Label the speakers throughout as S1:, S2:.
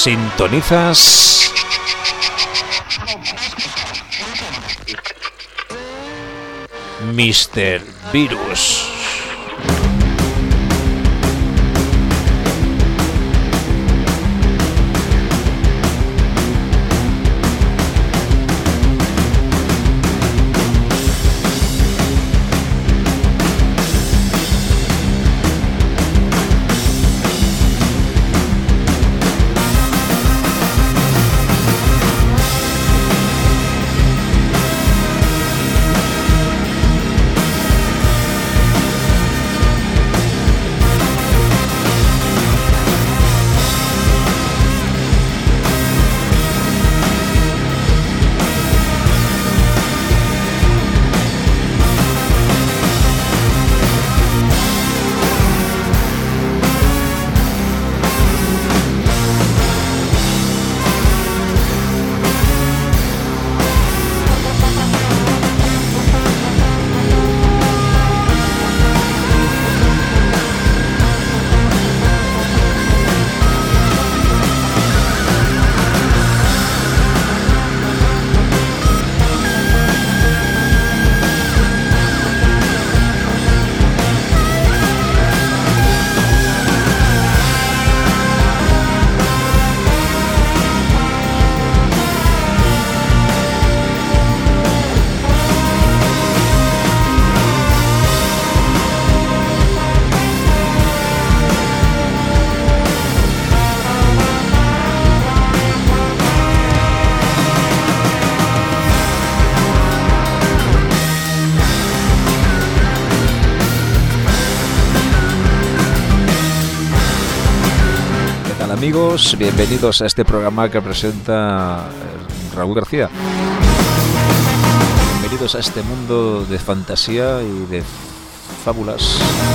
S1: Sintonizas Mr. Virus. Amigos, bienvenidos a este programa que presenta Raúl García. Bienvenidos a este mundo de fantasía y de fábulas.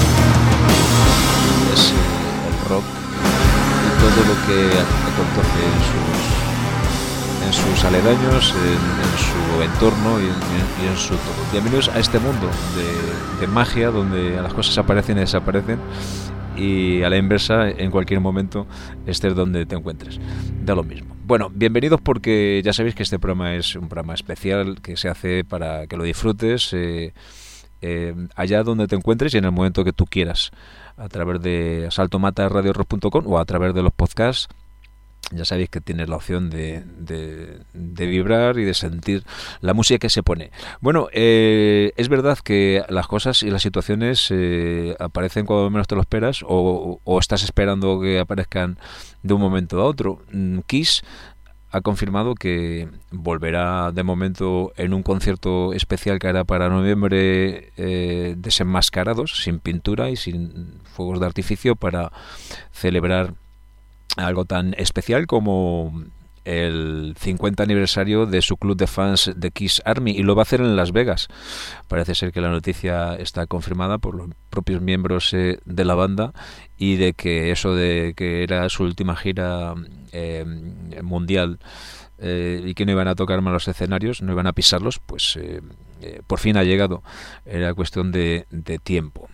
S1: Es el rock y todo lo que acontece en sus aledaños, en su entorno y en su todo. Bienvenidos a este mundo de magia donde las cosas aparecen y desaparecen. Y a la inversa, en cualquier momento estés donde te encuentres, da lo mismo. Bueno, bienvenidos porque ya sabéis que este programa es un programa especial que se hace para que lo disfrutes allá donde te encuentres y en el momento que tú quieras, a través de saltomataradiorock.com o a través de los podcasts. Ya sabéis que tienes la opción de vibrar y de sentir la música que se pone. Bueno, es verdad que las cosas y las situaciones aparecen cuando menos te lo esperas o estás esperando que aparezcan de un momento a otro. Kiss ha confirmado que volverá de momento en un concierto especial que hará para noviembre, desenmascarados, sin pintura y sin fuegos de artificio, para celebrar algo tan especial como el 50 aniversario de su club de fans de Kiss Army, y lo va a hacer en Las Vegas. Parece ser que la noticia está confirmada por los propios miembros de la banda, y de que eso de que era su última gira mundial y que no iban a tocar más los escenarios, no iban a pisarlos, pues por fin ha llegado. Era cuestión de tiempo.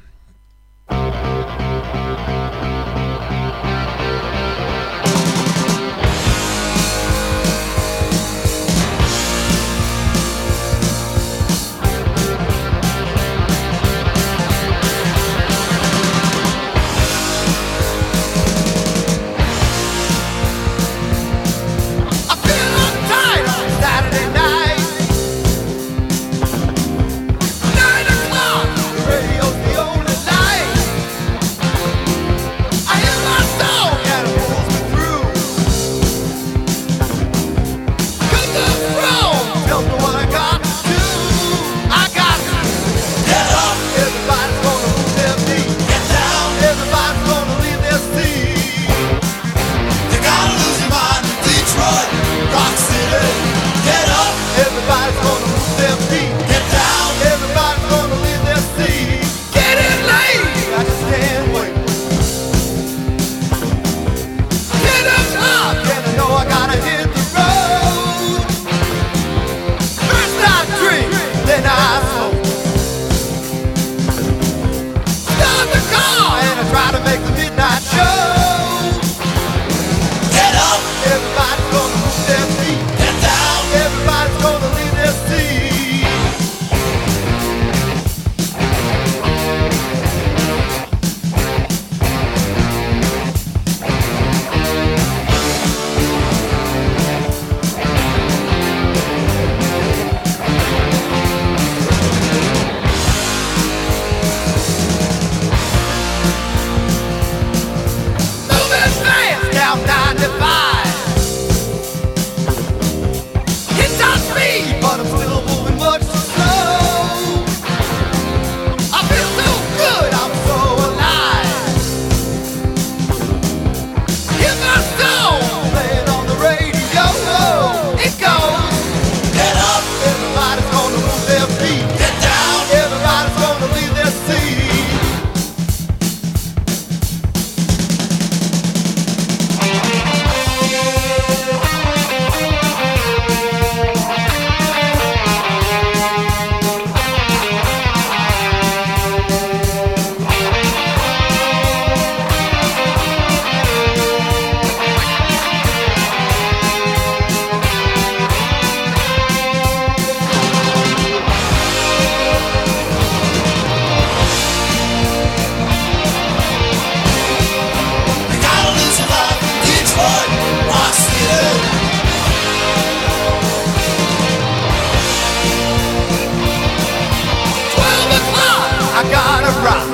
S2: rock.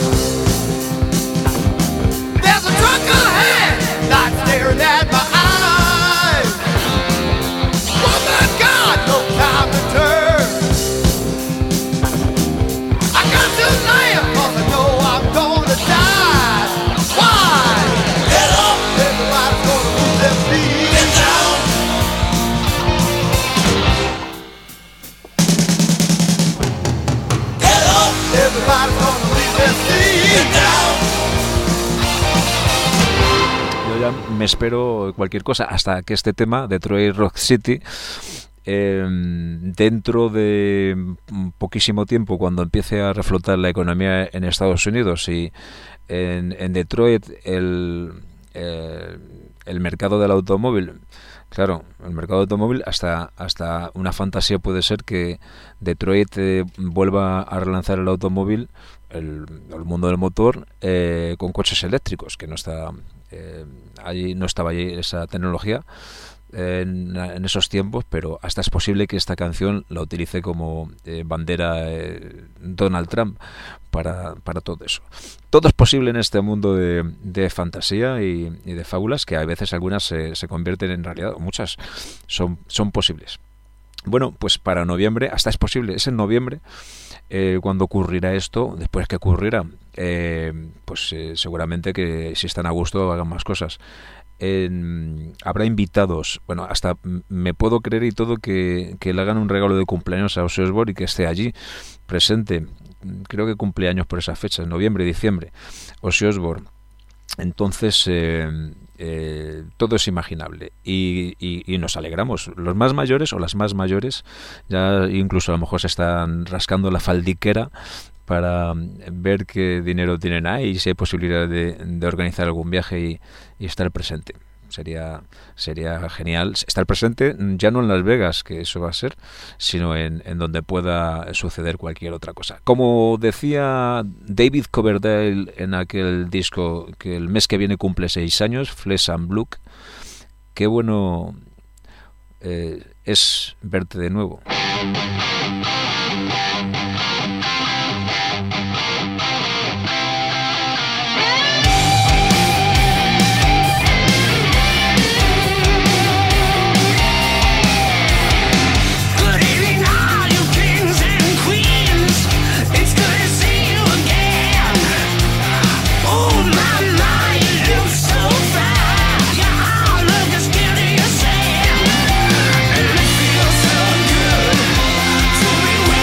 S2: There's a truck ahead, not staring at my eyes. Woman, God, no time to turn. I got to laugh 'cause I know I'm gonna die. Why? Get up, everybody's gonna lose their feet. Get down. Get up, everybody's gonna lose their feet. Get down.
S1: Yo ya me espero cualquier cosa hasta que este tema, Detroit Rock City, dentro de poquísimo tiempo, cuando empiece a reflotar la economía en Estados Unidos y en Detroit el mercado del automóvil, claro, el mercado del automóvil, hasta una fantasía puede ser que Detroit vuelva a relanzar el automóvil, el mundo del motor, con coches eléctricos, que no está allí, no estaba allí esa tecnología en esos tiempos, pero hasta es posible que esta canción la utilice como bandera Donald Trump para todo eso. Todo es posible en este mundo de fantasía y de fábulas, que a veces algunas se convierten en realidad, o muchas son posibles. Bueno, pues para noviembre, hasta es posible, es en noviembre cuando ocurrirá esto. Después que ocurrirá, pues seguramente que si están a gusto hagan más cosas. Habrá invitados, bueno, hasta me puedo creer y todo que le hagan un regalo de cumpleaños a Ozzy Osbourne y que esté allí presente. Creo que cumpleaños por esa fecha, en noviembre, diciembre, Ozzy Osbourne. Entonces todo es imaginable y nos alegramos. Los más mayores o las más mayores ya incluso a lo mejor se están rascando la faldiquera para ver qué dinero tienen ahí y si hay posibilidad de organizar algún viaje y estar presente. Sería genial estar presente, ya no en Las Vegas, que eso va a ser, sino en donde pueda suceder cualquier otra cosa. Como decía David Coverdale en aquel disco, que el mes que viene cumple 6 años, Flesh and Blood, qué bueno es verte de nuevo.
S3: We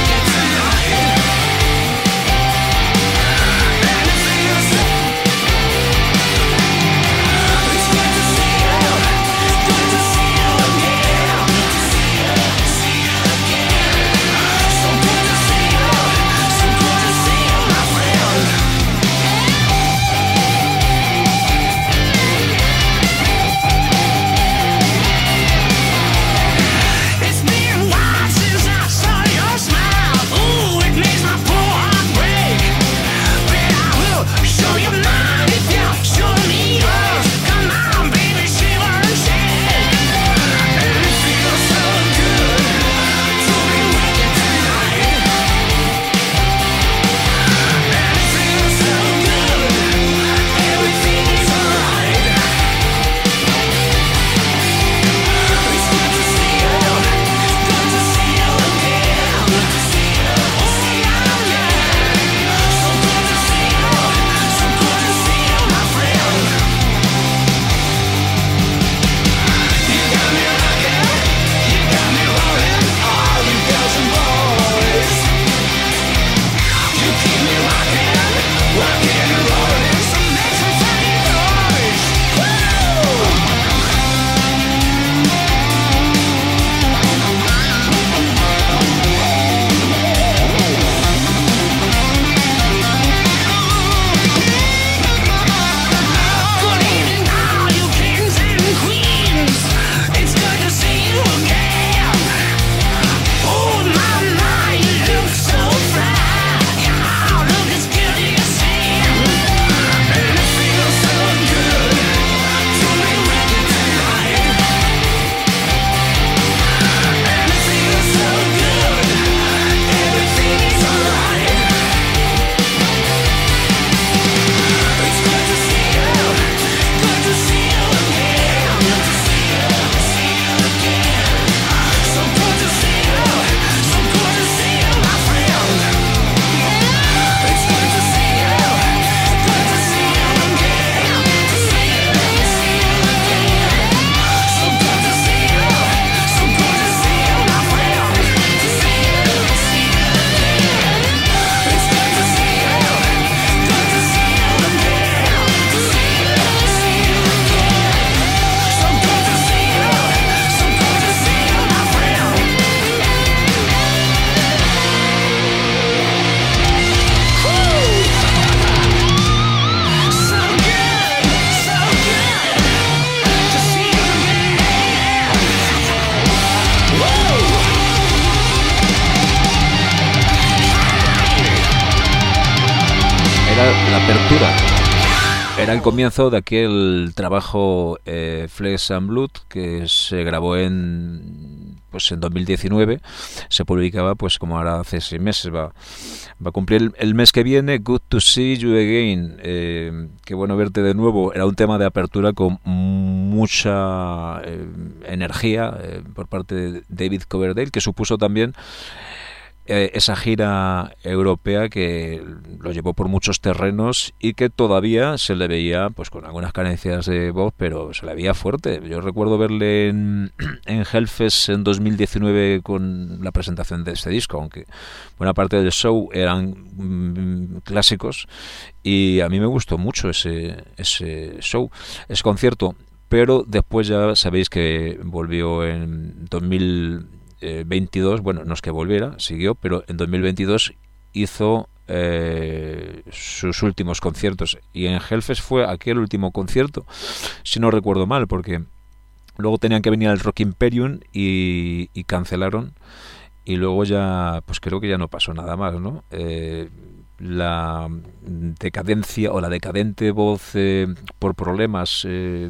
S1: era la apertura. Era el comienzo de aquel trabajo Flesh and Blood que se grabó en 2019, se publicaba pues como ahora hace 6 meses, va a cumplir el mes que viene. Good to see you again, qué bueno verte de nuevo. Era un tema de apertura con mucha energía por parte de David Coverdale, que supuso también esa gira europea que lo llevó por muchos terrenos y que todavía se le veía pues con algunas carencias de voz, pero se le veía fuerte. Yo recuerdo verle en Hellfest en 2019 con la presentación de este disco, aunque buena parte del show eran clásicos, y a mí me gustó mucho ese show, ese concierto. Pero después ya sabéis que volvió en 2022, bueno, no es que volviera, siguió, pero en 2022 hizo sus últimos conciertos, y en Hellfest fue aquel último concierto, si no recuerdo mal, porque luego tenían que venir al Rock Imperium y cancelaron, y luego ya, pues creo que ya no pasó nada más, ¿no? La decadencia o la decadente voz por problemas,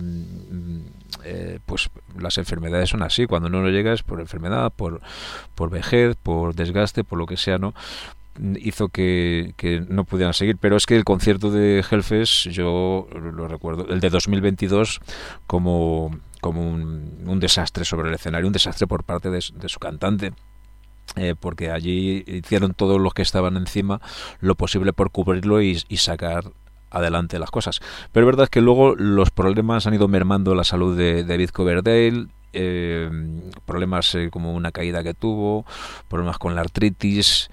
S1: pues las enfermedades son así, cuando no llega es por enfermedad, por vejez, por desgaste, por lo que sea, ¿no? Hizo que no pudieran seguir. Pero es que el concierto de Hellfest yo lo recuerdo, el de 2022, como un desastre sobre el escenario, un desastre por parte de su cantante. Porque allí hicieron todos los que estaban encima lo posible por cubrirlo y sacar adelante las cosas. Pero es verdad que luego los problemas han ido mermando la salud de David Coverdale, problemas como una caída que tuvo, problemas con la artritis,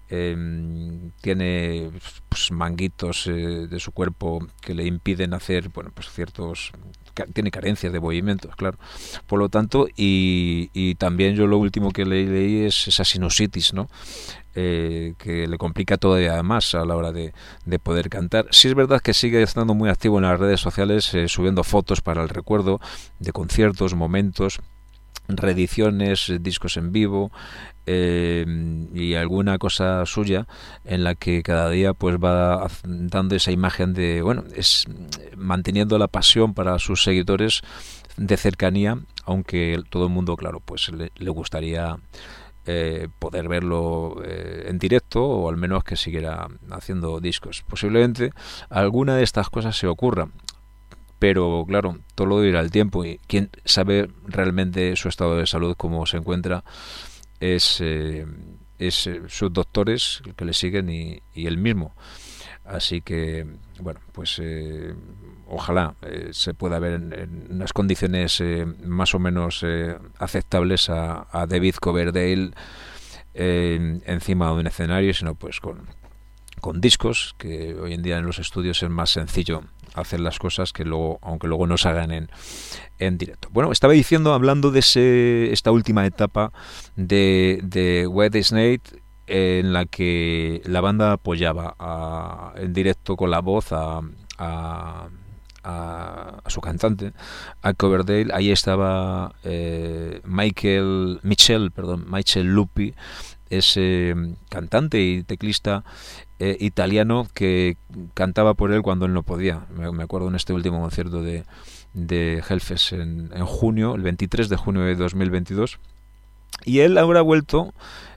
S1: tiene pues, manguitos de su cuerpo que le impiden hacer, bueno, pues ciertos, tiene carencias de movimientos, claro. Por lo tanto, y también yo lo último que leí es esa sinusitis, ¿no? Que le complica todavía más a la hora de poder cantar. Sí es verdad que sigue estando muy activo en las redes sociales, subiendo fotos para el recuerdo de conciertos, momentos, reediciones, discos en vivo, y alguna cosa suya en la que cada día pues va dando esa imagen de, bueno, es manteniendo la pasión para sus seguidores de cercanía, aunque todo el mundo, claro, pues le gustaría poder verlo en directo, o al menos que siguiera haciendo discos. Posiblemente alguna de estas cosas se ocurra, pero claro, todo lo dirá el tiempo, y quien sabe realmente su estado de salud, cómo se encuentra, es sus doctores que le siguen y él mismo. Así que bueno, pues ojalá se pueda ver en unas condiciones más o menos aceptables a David Coverdale encima de un escenario, sino pues con discos, que hoy en día en los estudios es más sencillo hacer las cosas que luego, aunque luego no se hagan en directo. Bueno, estaba diciendo, hablando de esta última etapa de Whitesnake, en la que la banda apoyaba en directo con la voz a su cantante, a Coverdale. Ahí estaba Michel Lupi, ese cantante y teclista italiano que cantaba por él cuando él no podía. Me acuerdo en este último concierto de Hellfest en junio, el 23 de junio de 2022, y él ahora ha vuelto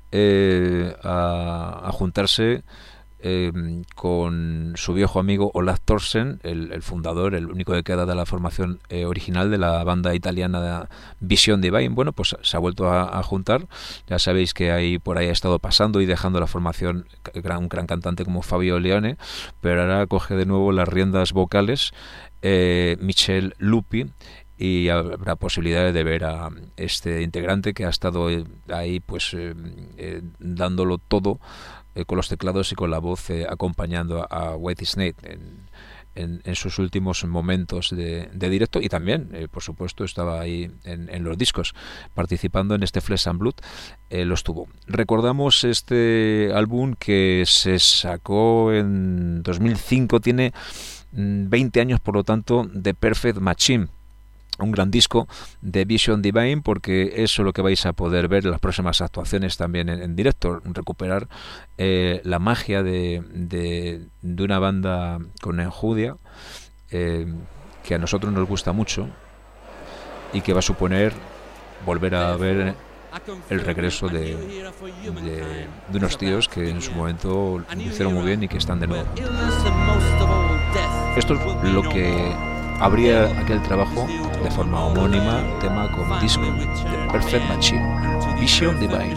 S1: a juntarse con su viejo amigo Olaf Thorsen, el fundador, el único que queda de la formación original de la banda italiana de Vision Divine. Bueno, pues se ha vuelto a juntar. Ya sabéis que por ahí ha estado pasando y dejando la formación un gran cantante como Fabio Leone, pero ahora coge de nuevo las riendas vocales Michel Lupi, y habrá posibilidades de ver a este integrante que ha estado ahí pues dándolo todo con los teclados y con la voz, acompañando a Whitesnake en sus últimos momentos de directo, y también por supuesto estaba ahí en los discos participando en este Flesh and Blood. Los tuvo. Recordamos este álbum que se sacó en 2005, tiene 20 años, por lo tanto, The Perfect Machine. un gran disco de Vision Divine, porque eso es lo que vais a poder ver en las próximas actuaciones también en directo, recuperar la magia de una banda con enjundia que a nosotros nos gusta mucho y que va a suponer volver a ver el regreso de unos tíos que en su momento lo hicieron muy bien y que están de nuevo. Esto es lo que abría aquel trabajo de forma homónima, tema con disco de Perfect Machine, Vision Divine.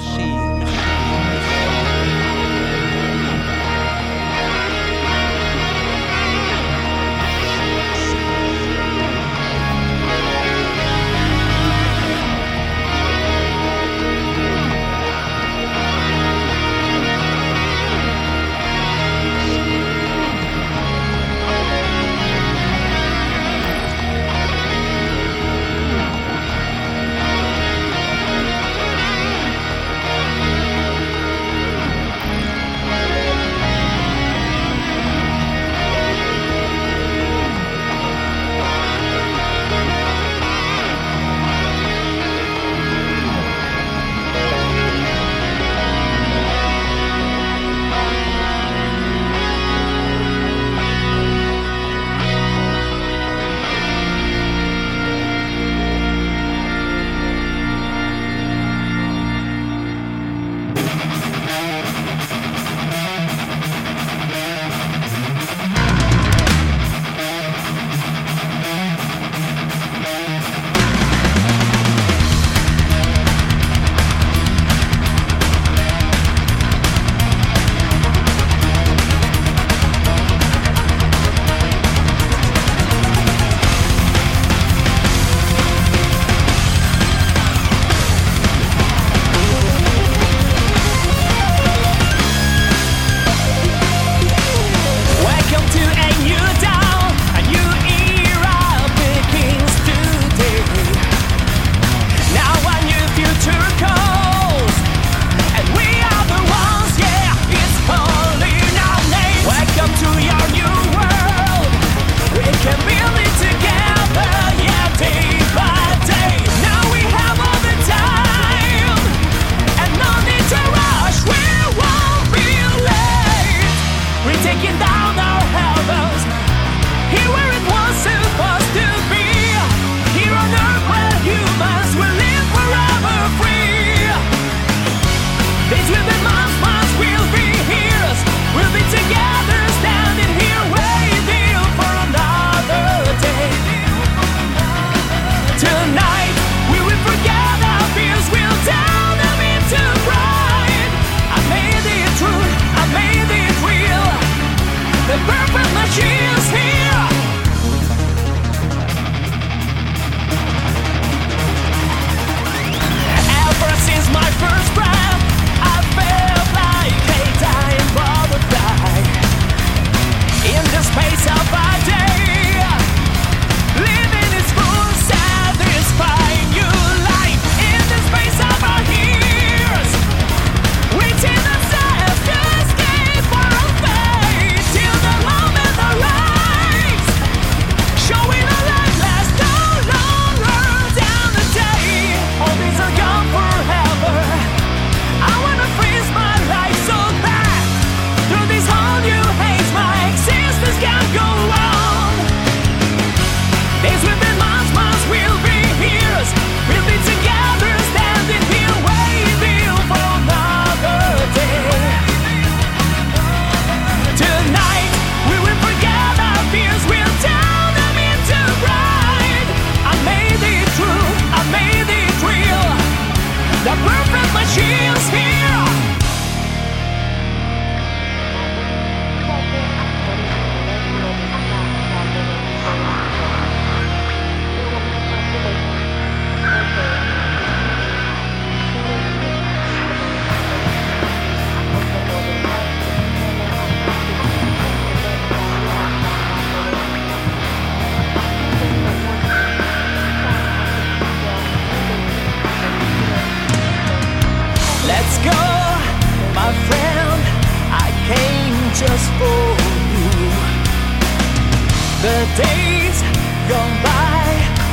S3: just for you. The days gone by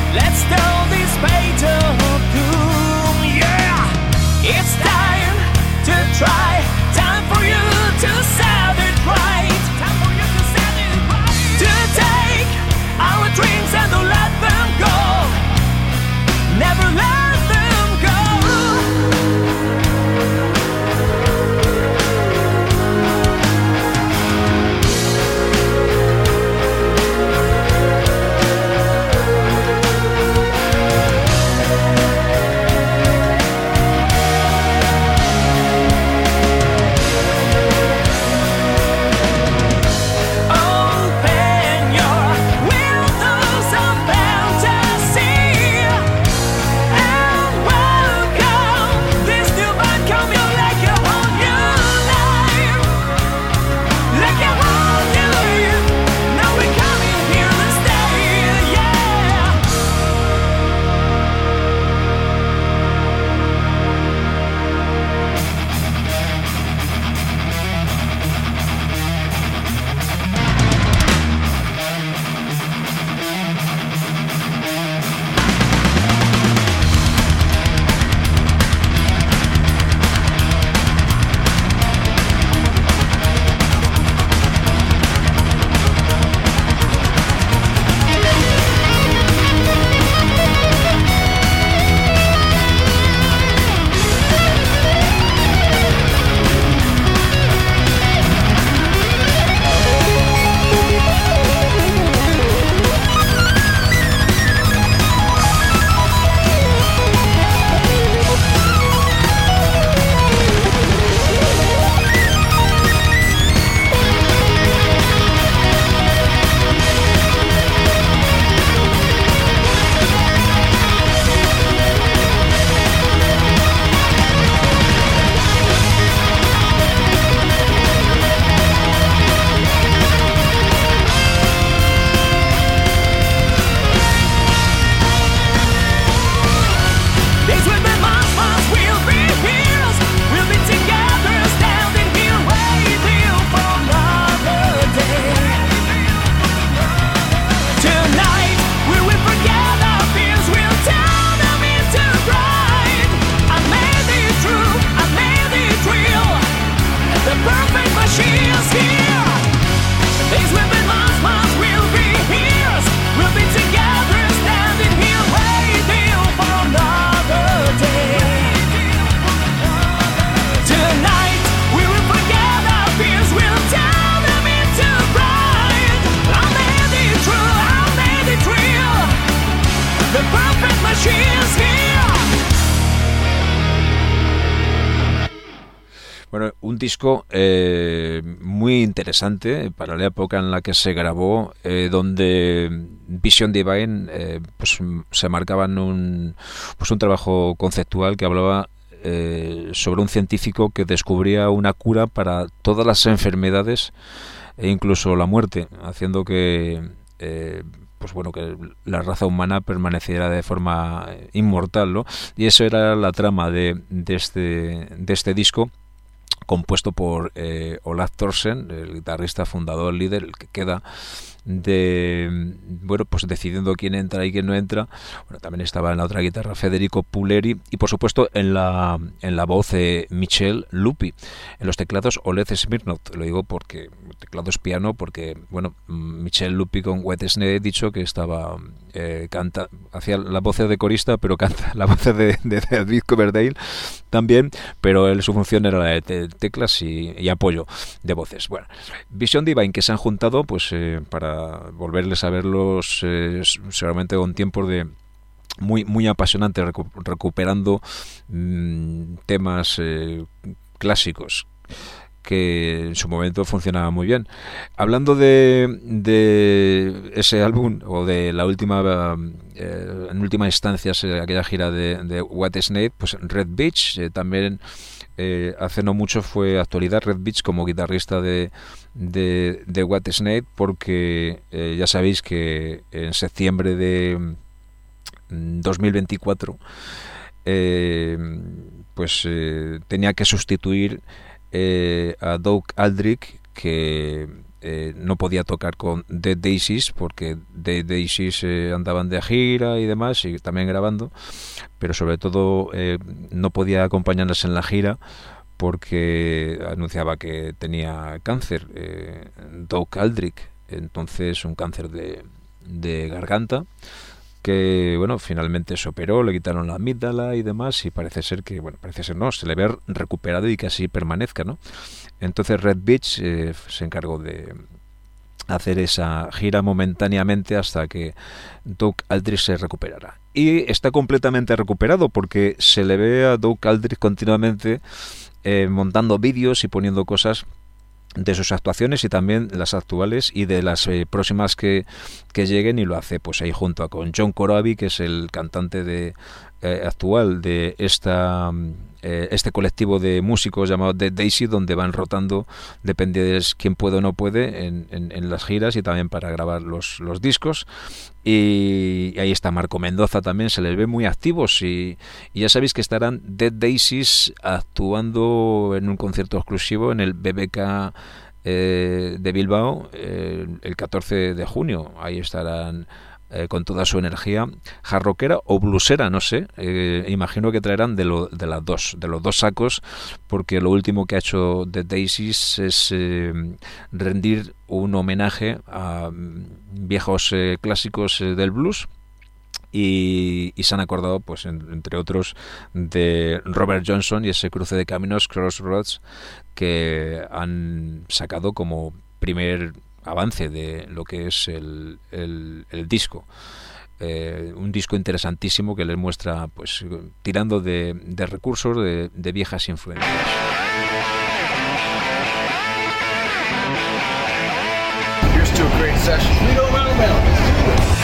S3: Let's tell this fate of doom. Yeah, it's time to try. Time for you to set it right. Time for you to set it right. To take our dreams and to let them go. Never let them go. Open your windows of fantasy and welcome this new man coming like a whole new life. Like a whole new life. Now we're coming here to stay, yeah. These will be monsters, we'll be heroes. We'll be together, standing here waiting for another day. Tonight, we will forget our fears, we'll turn them into pride. I made it true, I made it real. The perfect machine is here. These will be monsters, we'll be heroes. We'll be together, standing here waiting for another day. Tonight, we will forget our fears, we'll turn them into pride. I made it true, I made it real. The perfect machine is here.
S1: Bueno, un disco muy interesante para la época en la que se grabó, donde Vision Divine pues se marcaban un trabajo conceptual que hablaba sobre un científico que descubría una cura para todas las enfermedades e incluso la muerte, haciendo que pues bueno, que la raza humana permaneciera de forma inmortal, ¿no? Y eso era la trama de este disco, compuesto por Olaf Thorsen, el guitarrista fundador, líder, el que queda pues decidiendo quién entra y quién no entra. Bueno, también estaba en la otra guitarra Federico Puleri y por supuesto en la voz Michel Lupi, en los teclados Oleg Smirnov. Lo digo porque teclados piano, porque bueno, Michel Lupi con Wet Snake he dicho que estaba hacía la voz de corista, pero canta la voz de David Coverdale también, pero su función era la de teclas y apoyo de voces. Bueno, Vision Divine, que se han juntado pues para volverles a verlos seguramente con tiempos de muy apasionantes, recuperando temas clásicos que en su momento funcionaba muy bien. Hablando de ese álbum, o de la última en última instancia aquella gira de White Snake, pues Red Beach también hace no mucho fue actualidad Red Beach como guitarrista de White Snake, porque ya sabéis que en septiembre de 2024 tenía que sustituir a Doug Aldrich, que no podía tocar con Dead Daisies porque Dead Daisies andaban de gira y demás y también grabando, pero sobre todo no podía acompañarnos en la gira porque anunciaba que tenía cáncer, Doug Aldrich, entonces un cáncer de garganta, que bueno, finalmente se operó, le quitaron la amígdala y demás, y parece ser que, bueno, parece ser no, se le ve recuperado y que así permanezca, ¿no? Entonces Red Beach se encargó de hacer esa gira momentáneamente hasta que Doug Aldrich se recuperara. Y está completamente recuperado porque se le ve a Doug Aldrich continuamente montando vídeos y poniendo cosas de sus actuaciones y también las actuales y de las próximas que lleguen, y lo hace pues ahí junto con John Corabi, que es el cantante actual de este colectivo de músicos llamado Dead Daisy, donde van rotando, depende de quién puede o no puede en las giras y también para grabar los discos. Y ahí está Marco Mendoza también, se les ve muy activos y ya sabéis que estarán Dead Daisies actuando en un concierto exclusivo en el BBK de Bilbao el 14 de junio. Ahí estarán con toda su energía jarroquera o blusera, no sé, imagino que traerán de los dos sacos, porque lo último que ha hecho The Daisies es rendir un homenaje a viejos clásicos del blues. Y se han acordado, pues entre otros, de Robert Johnson y ese cruce de caminos, Crossroads, que han sacado como primer avance de lo que es el disco. Un disco interesantísimo que les muestra, pues, tirando de recursos de viejas influencias.
S2: Here's to a great session. We go round round. Let's do it.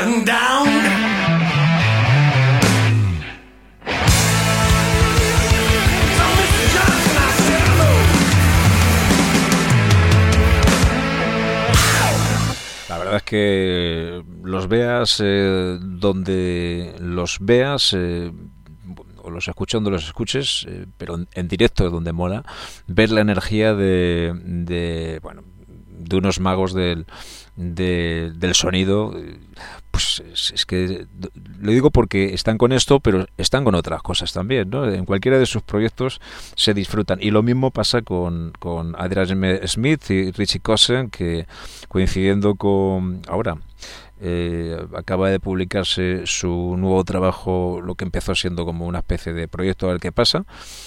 S2: man down. So, Mr. Johnson, I said hello.
S1: La verdad es que los veas donde los veas, o los escuches donde los escuches, pero en directo es donde mola ver la energía de unos magos del sonido. Pues es que lo digo porque están con esto, pero están con otras cosas también, ¿no? En cualquiera de sus proyectos se disfrutan, y lo mismo pasa con Adrian Smith y Richie Kotzen, que coincidiendo con ahora acaba de publicarse su nuevo trabajo, lo que empezó siendo como una especie de proyecto a ver qué pasa.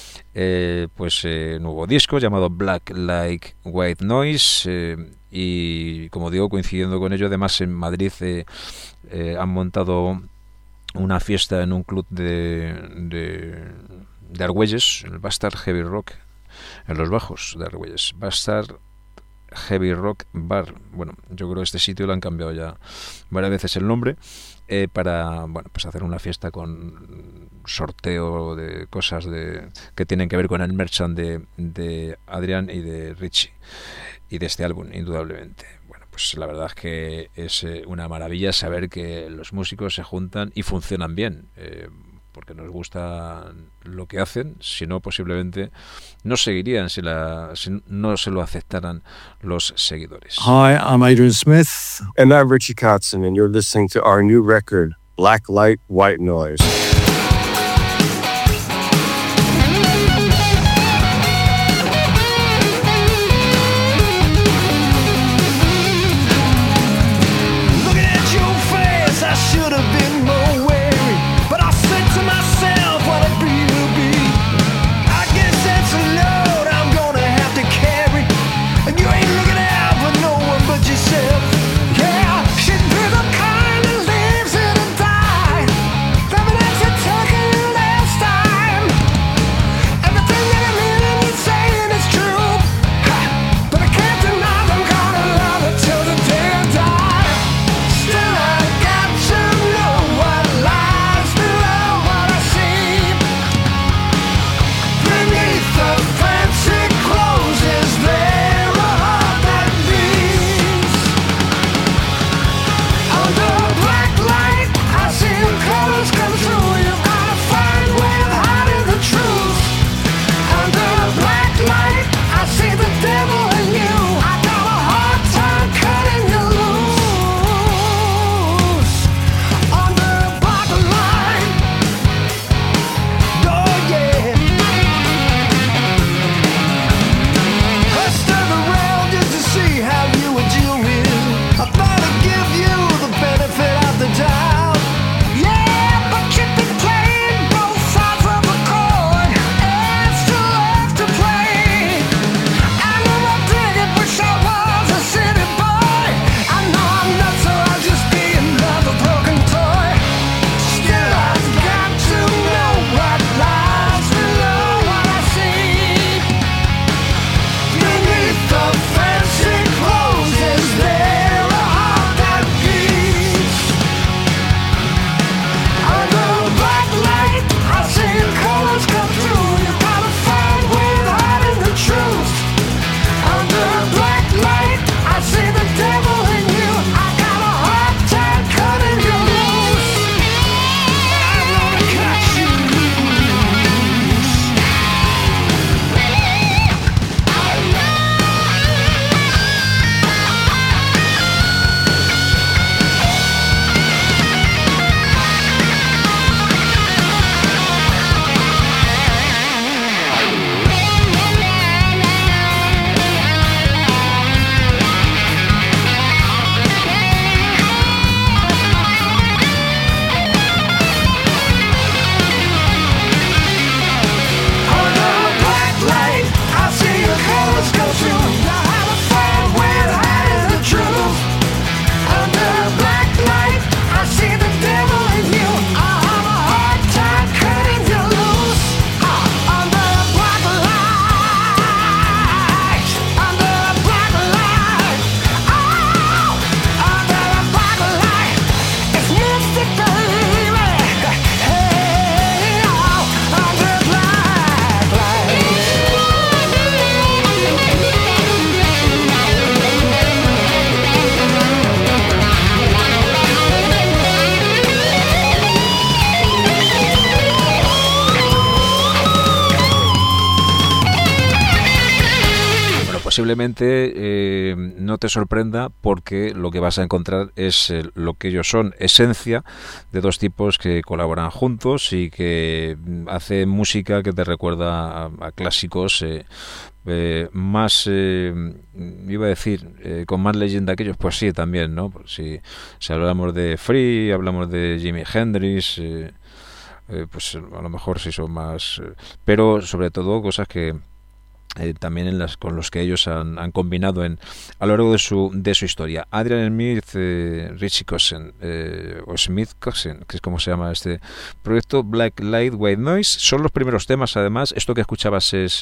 S1: Nuevo disco llamado Black Like White Noise, y como digo, coincidiendo con ello, además en Madrid han montado una fiesta en un club de Argüelles, el Bastard Heavy Rock, en los bajos de Argüelles, Bastard Heavy Rock Bar. Bueno, yo creo que este sitio lo han cambiado ya varias veces el nombre, para hacer una fiesta con sorteo de cosas que tienen que ver con el merchant de Adrian y de Richie y de este álbum, indudablemente. Bueno, pues la verdad es que es una maravilla saber que los músicos se juntan y funcionan bien, porque nos gusta lo que hacen, si no posiblemente no seguirían si no se lo aceptaran los seguidores.
S4: Hi, I'm Adrian Smith.
S5: And I'm Richie Kotzen, and you're listening to our new record, Black Light, White Noise.
S2: Yeah, she's been the kind that lives in a die.
S1: posiblemente no te sorprenda, porque lo que vas a encontrar es lo que ellos son, esencia de dos tipos que colaboran juntos y que hacen música que te recuerda a clásicos más, iba a decir, con más leyenda que ellos. Pues sí, también, ¿no? Pues si hablamos de Free, hablamos de Jimi Hendrix, pues a lo mejor sí son más, pero sobre todo cosas que también con los que ellos han combinado a lo largo de su historia. Adrian Smith, Richie Kotzen, o Smith Kotzen, que es como se llama este proyecto, Black Light, White Noise, son los primeros temas. Además, esto que escuchabas es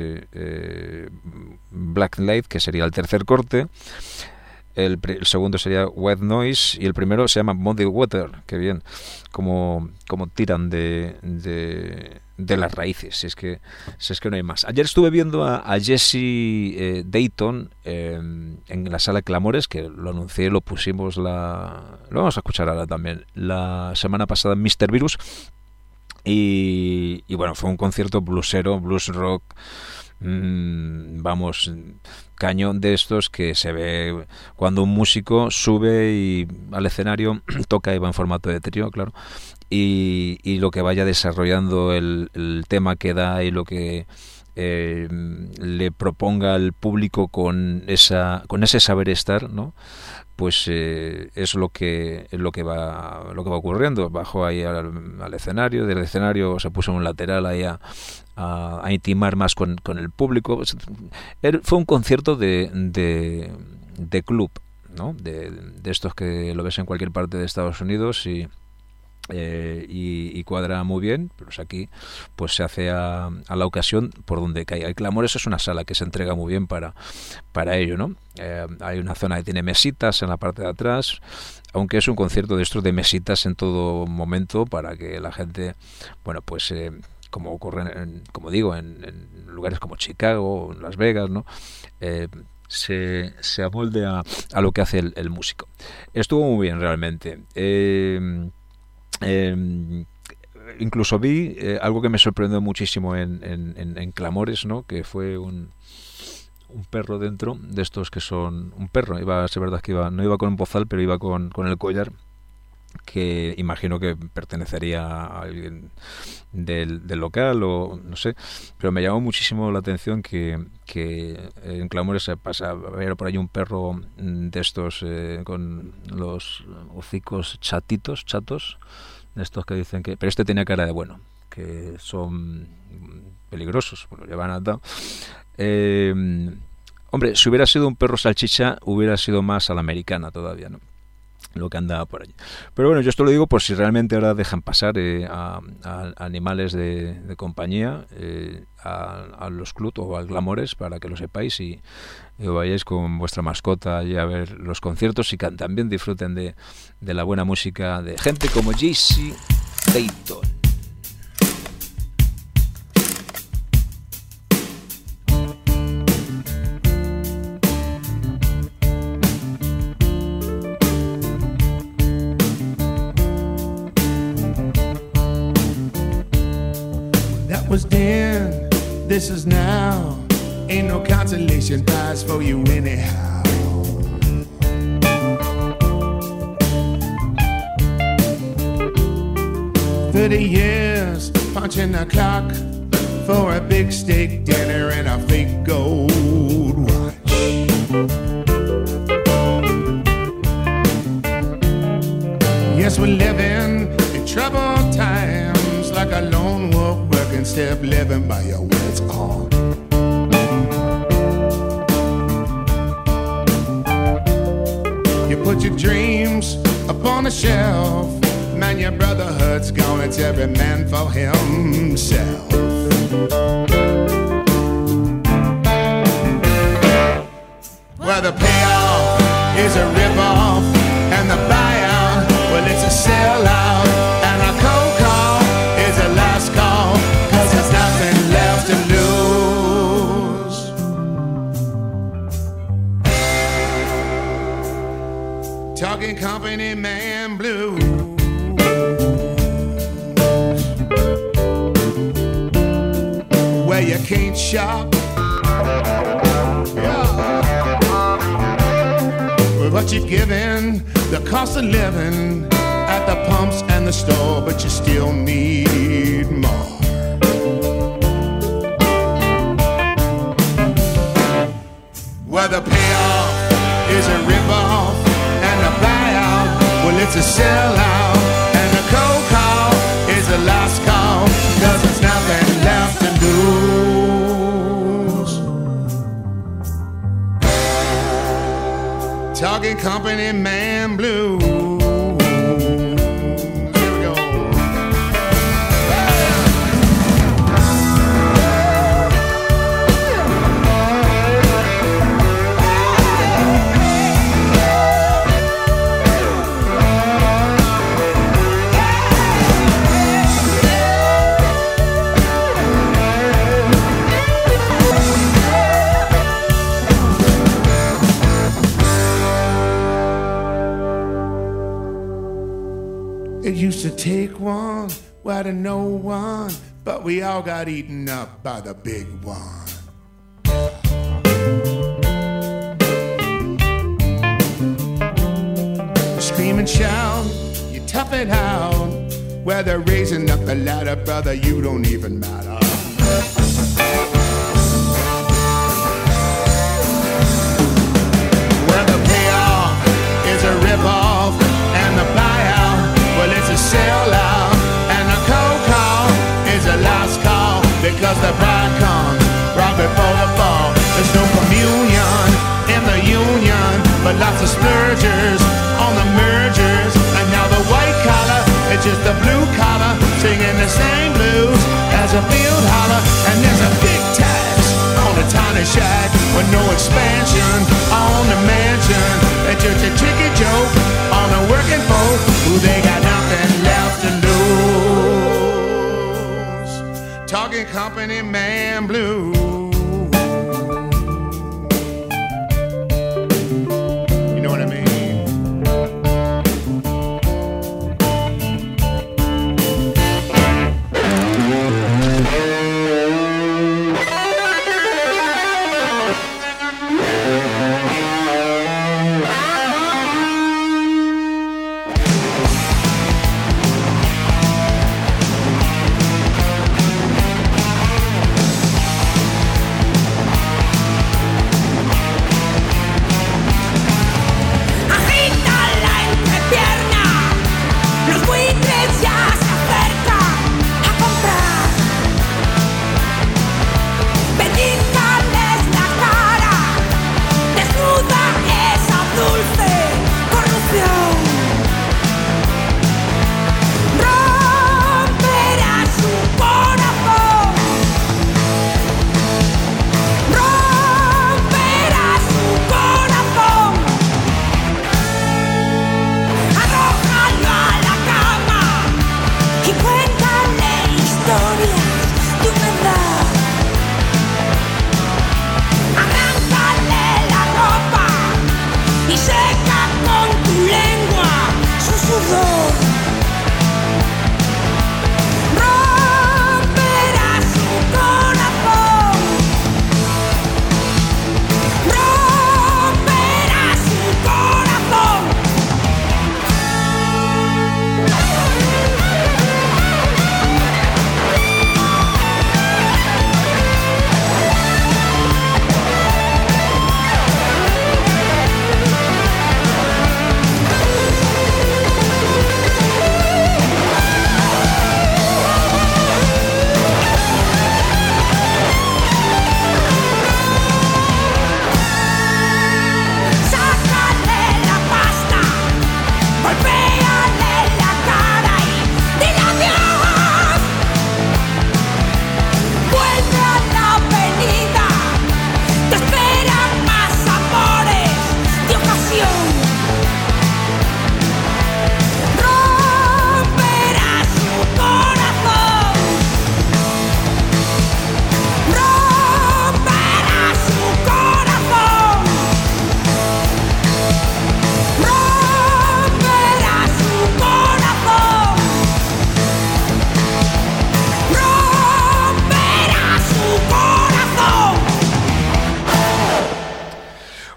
S1: Black Light, que sería el tercer corte. El segundo sería White Noise y el primero se llama Muddy Water. Que bien, como tiran de las raíces, si es que no hay más. Ayer estuve viendo a Jesse Dayton en la sala Clamores, que lo anuncié, lo pusimos, lo vamos a escuchar ahora también, la semana pasada en Mr. Virus, y bueno, fue un concierto bluesero, blues rock, vamos, cañón, de estos que se ve cuando un músico sube y al escenario toca y va en formato de trío, claro, y lo que vaya desarrollando el tema que da y lo que le proponga al público con ese saber estar, ¿no? Pues es lo que va ocurriendo. Bajó ahí al escenario, del escenario se puso en un lateral ahí a intimar más con el público. Fue un concierto de club, ¿no? De estos que lo ves en cualquier parte de Estados Unidos y cuadra muy bien. Pues aquí pues se hace a la ocasión por donde caiga. El Clamores es una sala que se entrega muy bien para ello, ¿no? Hay una zona que tiene mesitas en la parte de atrás, aunque es un concierto de estos de mesitas en todo momento, para que la gente, bueno, pues como ocurre como digo, en lugares como Chicago o en Las Vegas, ¿no? Se amolde a lo que hace el músico. Estuvo muy bien realmente. Incluso vi algo que me sorprendió muchísimo en Clamores, ¿no? Que fue un perro dentro, de estos que son un perro, iba a ser verdad que no iba con un bozal, pero iba con el collar, que imagino que pertenecería a alguien del local o no sé, pero me llamó muchísimo la atención que en Clamores se pasa a ver por ahí un perro de estos con los hocicos chatos, de estos que dicen que, pero este tenía cara de bueno, que son peligrosos, pues lo llevan atado. Hombre, si hubiera sido un perro salchicha, hubiera sido más a la americana todavía, ¿no? Lo que andaba por allí. Pero bueno, yo esto lo digo por si realmente ahora dejan pasar a animales de compañía a los clubs o al Clamores, para que lo sepáis y vayáis con vuestra mascota y a ver los conciertos y que también disfruten de la buena música de gente como Jesse Dayton.
S2: Was then, this is now. Ain't no consolation prize for you anyhow. 30 years punching the clock for a big steak dinner and a fake gold watch. Yes, we're living in troubled times, like a lone wolf working step, living by your words on. You put your dreams up on the shelf, man, your brotherhood's gone, it's every man for himself. Well, the payoff is a rip-off, and the buyout, well, it's a sellout, and a cold call is a last call, 'cause there's nothing left to lose. Talking company man blues. Where you can't shop. Yeah. what you're giving, the cost of living at the pumps and the store, but you still need more. Well, the payoff is a rip-off, and the buyout, well, it's a sellout, and the cold call is a last call, 'cause there's nothing left to lose. Talking company man blues. Here we go. It used to take one, well, to know one, but we all got eaten up by the big one. Scream and shout, you tough it out. Whether raising up the ladder, brother, you don't even matter. Well, the payoff is a rip-off, and the buyout, well, it's a sellout, and the cold call is a last call, because the bride comes right before the fall. There's no communion in the union, but lots of splurgers on the mergers. And now the white collar, it's just the blue collar, singing the same blues as a field holler. And there's a big tax on a tiny shack with no expansion on the mansion. It's just a tricky joke on the working folk who they got nothing left to lose. Talking company man blues. You know what I mean?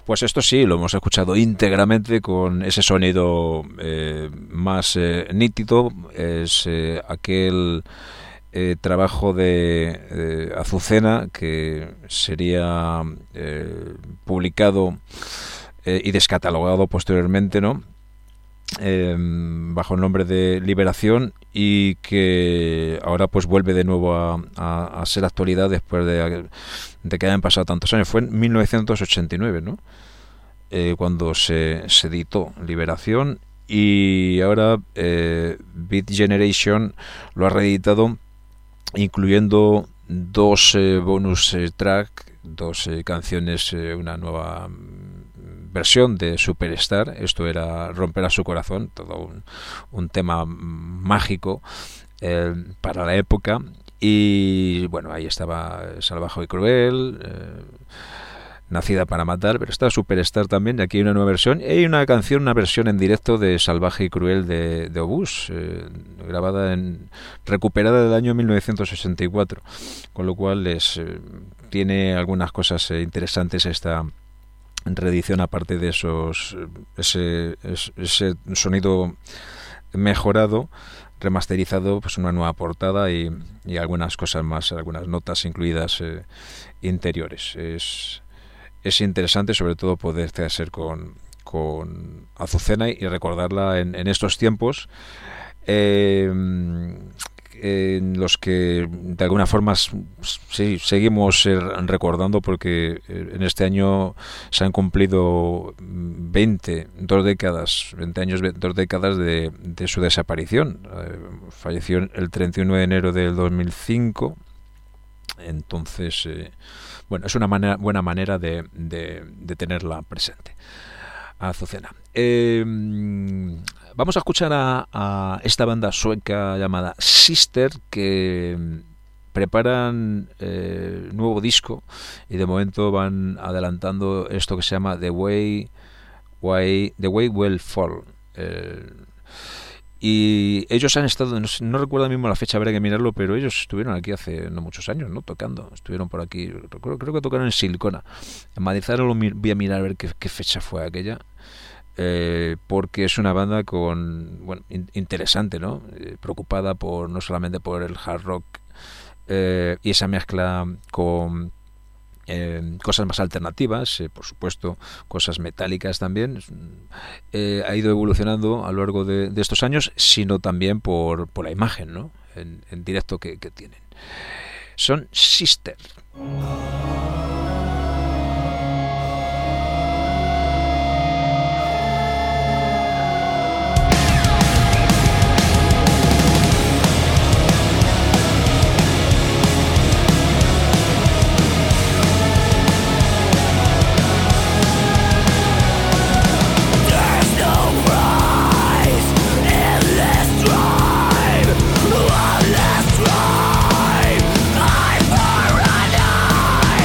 S1: Pues esto sí, lo hemos escuchado íntegramente con ese sonido más nítido. Es aquel trabajo de Azucena que sería publicado y descatalogado posteriormente, ¿no? Bajo el nombre de Liberación, y que ahora pues vuelve de nuevo a ser actualidad después de que hayan pasado tantos años. Fue en 1989, ¿no? Cuando se editó Liberación, y ahora Beat Generation lo ha reeditado, incluyendo dos bonus track, dos canciones, una nueva versión de Superstar. Esto era Romperá su corazón, todo un tema mágico para la época. Y bueno, ahí estaba Salvaje y Cruel, Nacida para matar, pero está Superstar también. Aquí hay una nueva versión, y hay una versión en directo de Salvaje y Cruel de Obús, grabada recuperada del año 1964, con lo cual tiene algunas cosas interesantes esta reedición, aparte de ese sonido mejorado, remasterizado, pues una nueva portada y algunas cosas más, algunas notas incluidas interiores. Es interesante, sobre todo, poder hacer con Azucena y recordarla en estos tiempos en los que de alguna forma sí, seguimos recordando, porque en este año se han cumplido 20 años, 2 décadas de su desaparición. Falleció el 31 de enero del 2005. Entonces, bueno, es una buena manera de tenerla presente, Azucena. Vamos a escuchar a esta banda sueca llamada Sister, que preparan nuevo disco, y de momento van adelantando esto que se llama The Way Will Fall. Y ellos han estado, no recuerdo mismo la fecha, habrá que mirarlo, pero ellos estuvieron aquí hace no muchos años, ¿no? Tocando, estuvieron por aquí, creo que tocaron en Silicona. En Madrid ahora voy a mirar a ver qué fecha fue aquella, porque es una banda interesante, ¿no? Preocupada no solamente por el hard rock y esa mezcla con cosas más alternativas, por supuesto, cosas metálicas también. Ha ido evolucionando a lo largo de estos años, sino también por la imagen, ¿no? En directo que tienen. Son Sister.
S3: Let's drive. I'm for a night.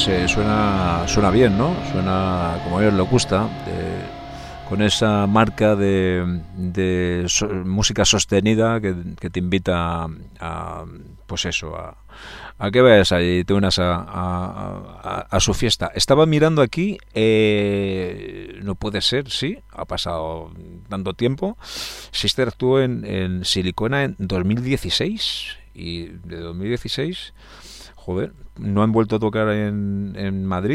S1: pues suena bien, ¿no? Suena como a ellos les gusta, con esa marca de música sostenida que te invita pues eso, a que vayas allí y te unas a su fiesta. Estaba mirando aquí, no puede ser, sí, ha pasado tanto tiempo. Sister actuó en Silicona en 2016 y de 2016, joder, no han vuelto a tocar en Madrid.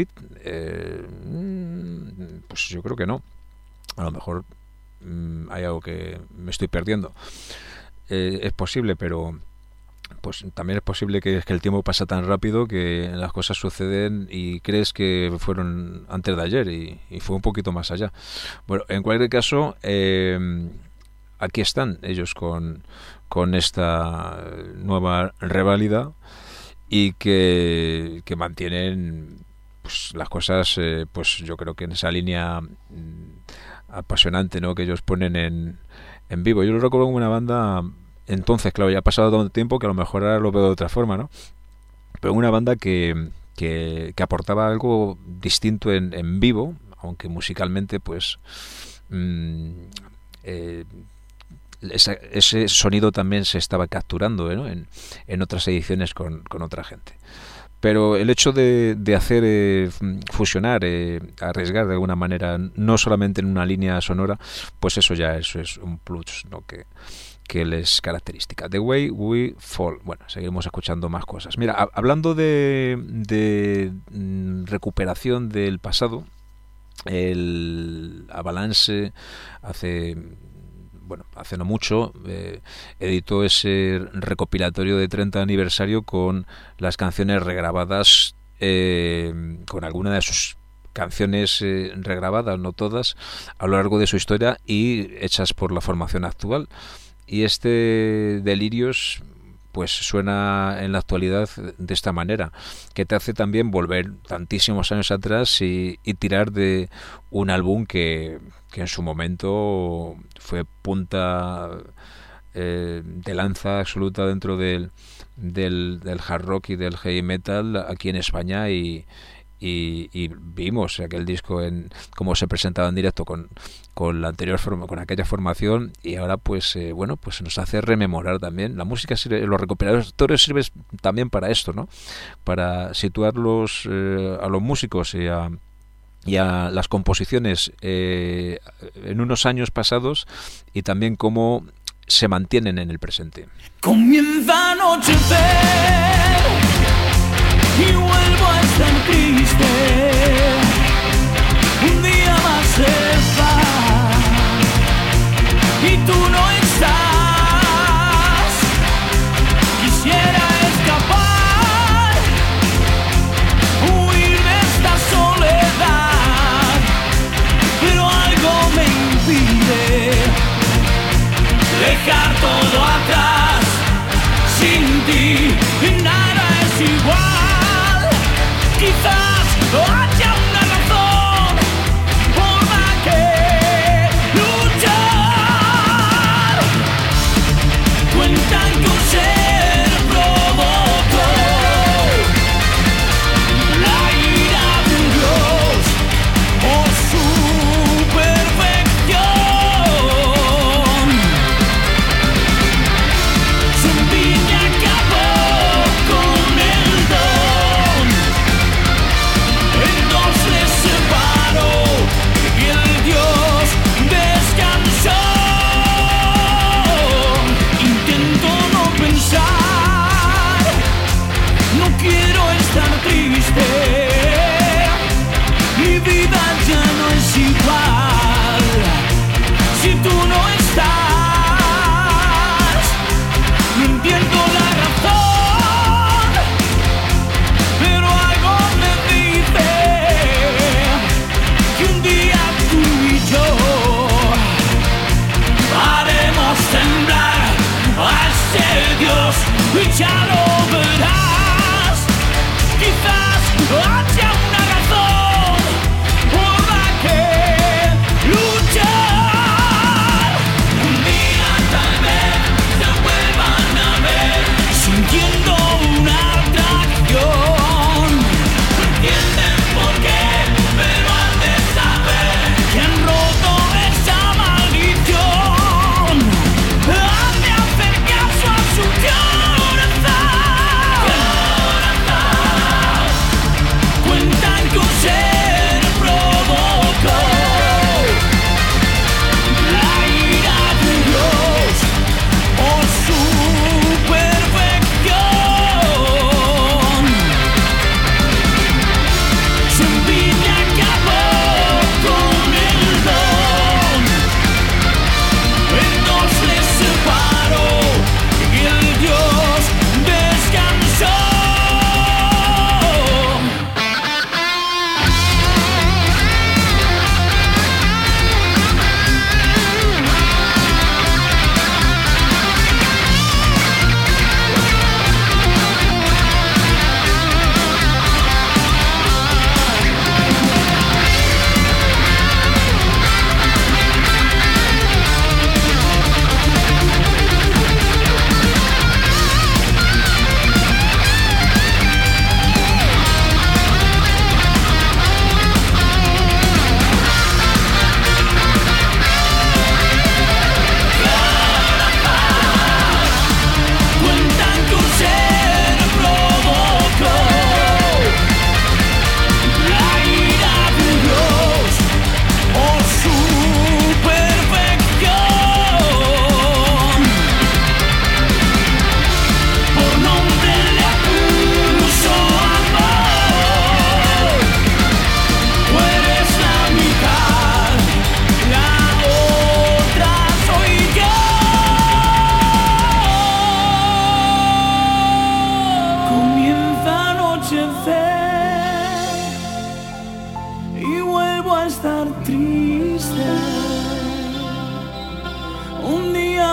S1: Pues yo creo que no. A lo mejor hay algo que me estoy perdiendo. Es posible, pero pues también es posible que el tiempo pasa tan rápido que las cosas suceden y crees que fueron antes de ayer y fue un poquito más allá. Bueno, en cualquier caso, aquí están ellos con esta nueva reválida y que mantienen pues las cosas, pues yo creo que en esa línea apasionante, ¿no?, que ellos ponen en vivo. Yo lo recuerdo como una banda, entonces, claro, ya ha pasado tanto tiempo que a lo mejor ahora lo veo de otra forma, ¿no? Pero una banda que aportaba algo distinto en vivo, aunque musicalmente pues ese sonido también se estaba capturando, ¿no?, en otras ediciones con otra gente. Pero el hecho de hacer fusionar, arriesgar de alguna manera, no solamente en una línea sonora, pues eso es un plus, ¿no?, que les característica. The Way We Fall. Bueno, seguiremos escuchando más cosas. Mira, hablando de recuperación del pasado, el Avalanche hace no mucho editó ese recopilatorio de 30 aniversario con las canciones regrabadas, con alguna de sus canciones regrabadas, no todas, a lo largo de su historia y hechas por la formación actual. Y este Delirios pues suena en la actualidad de esta manera, que te hace también volver tantísimos años atrás y tirar de un álbum que en su momento fue punta de lanza absoluta dentro del hard rock y del heavy metal aquí en España, y vimos aquel disco en cómo se presentaba en directo con la anterior con aquella formación, y ahora pues pues nos hace rememorar también. La música sirve, los recopilatorios sirven también para esto, ¿no?, para situarlos a los músicos y a las composiciones en unos años pasados, y también cómo se mantienen en el presente.
S3: Comienza a anochecer y vuelvo a estar triste. Un día más se va y tú no estás. Quisiera escapar, huir de esta soledad, pero algo me impide dejar todo atrás. Sin ti nada es igual. Quizás haya una razón por la que luchar. Cuentan con ser provocó la ira de Dios o su perfección. Su envidia acabó con el don.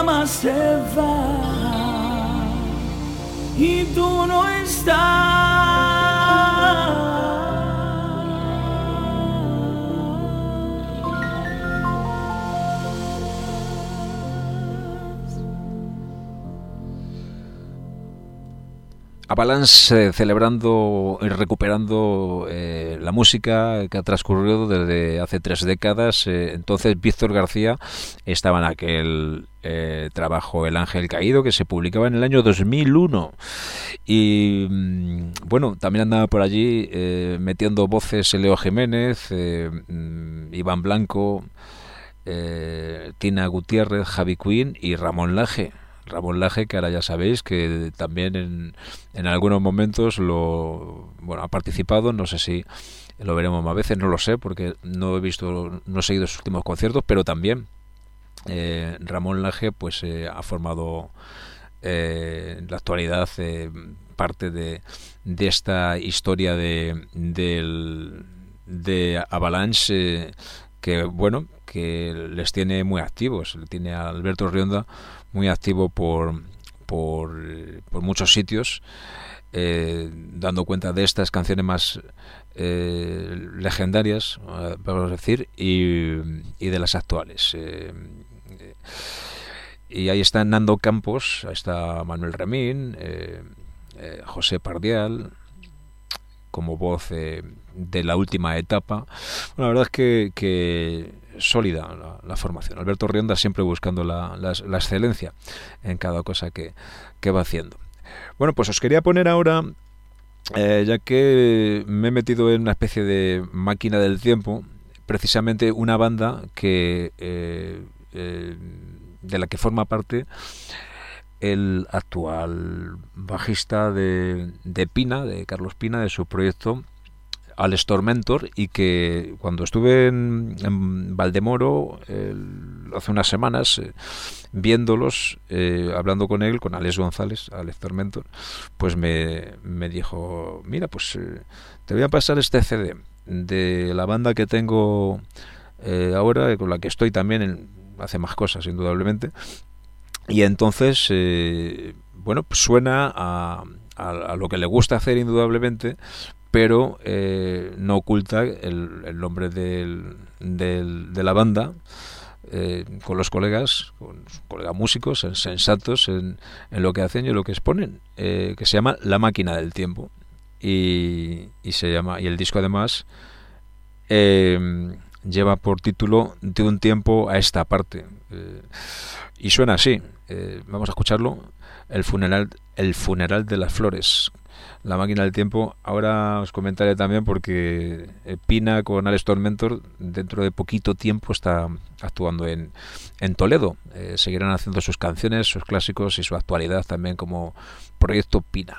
S3: llama se va y tú no estás.
S1: Avalanche celebrando y recuperando la música que ha transcurrido desde hace 3 décadas. Entonces Víctor García estaba en aquel trabajo El Ángel Caído, que se publicaba en el año 2001. Y bueno, también andaba por allí metiendo voces Leo Jiménez, Iván Blanco, Tina Gutiérrez, Javi Quinn y Ramón Laje. Ramón Laje, que ahora ya sabéis que también en algunos momentos ha participado, no sé si lo veremos más veces, no lo sé, porque no he seguido sus últimos conciertos, pero también Ramón Laje pues ha formado en la actualidad parte de esta historia de Avalanche, que les tiene muy activos. Le tiene a Alberto Rionda muy activo por muchos sitios, dando cuenta de estas canciones más legendarias, vamos a decir, y de las actuales. Y ahí está Nando Campos, ahí está Manuel Remín, José Pardial como voz de la última etapa. Bueno, la verdad es que sólida la formación. Alberto Rionda siempre buscando la excelencia en cada cosa que va haciendo. Bueno, pues os quería poner ahora, ya que me he metido en una especie de máquina del tiempo, precisamente una banda que de la que forma parte el actual bajista de Pina, de Carlos Pina, de su proyecto Alex Tormentor, y que cuando estuve en Valdemoro hace unas semanas viéndolos, hablando con él, con Alex González, Alex Tormentor, pues me dijo, mira, pues te voy a pasar este CD de la banda que tengo ahora, con la que estoy también, hace más cosas indudablemente. Y entonces, pues suena a lo que le gusta hacer indudablemente, pero no oculta el nombre de la banda, con los colegas músicos, sensatos en lo que hacen y en lo que exponen, que se llama La Máquina del Tiempo. Y el disco además lleva por título De un tiempo a esta parte, y suena así. Vamos a escucharlo: el funeral de las flores, La Máquina del Tiempo. Ahora os comentaré también porque Pina con Alex Tormentor dentro de poquito tiempo está actuando en Toledo. Seguirán haciendo sus canciones, sus clásicos y su actualidad también como Proyecto Pina.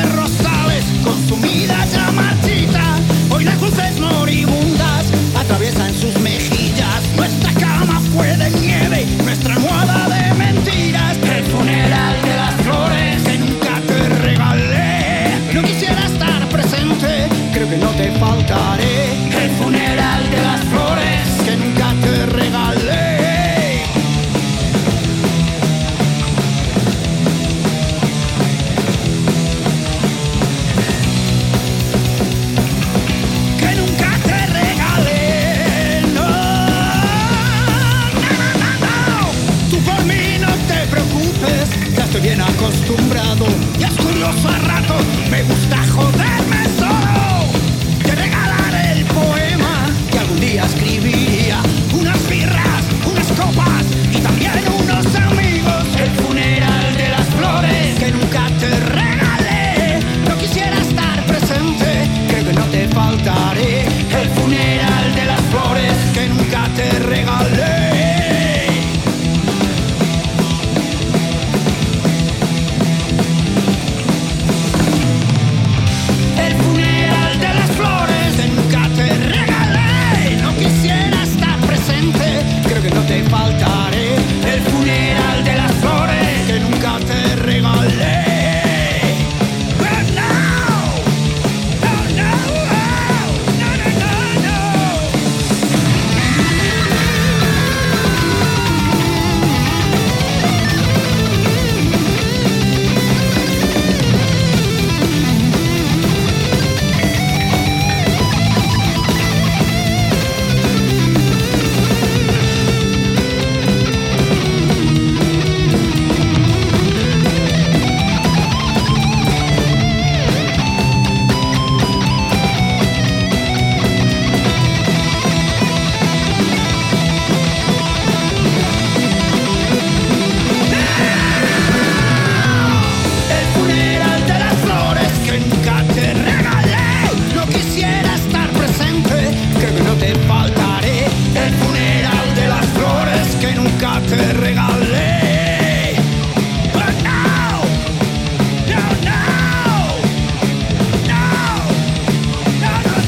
S2: Hoy las luces moribundas atraviesan
S4: faltaré. El funeral de las flores que nunca te regalé. Que nunca te regalé, no, no, no, no. Tú por mí no te preocupes, ya estoy bien acostumbrado. Y es curioso a rato, me gusta joderme solo. Te regalaré el poema que algún día escribiría. Unas birras, unas copas y también unos amigos. El funeral de las flores que nunca te regalé. No quisiera estar presente, creo que no te faltaré. El funeral de las flores que nunca te regalé. El funeral de las flores que nunca te regalé. No quisiera estar presente, creo que no te faltaré. El funeral de las flores que nunca te regalé. But no, no, no, no, no, no, no. El funeral de las flores que nunca te regalé. No quisiera estar presente, creo que no te faltaré. El funeral de las flores que nunca te regalé. But no, no, no, no, no, no,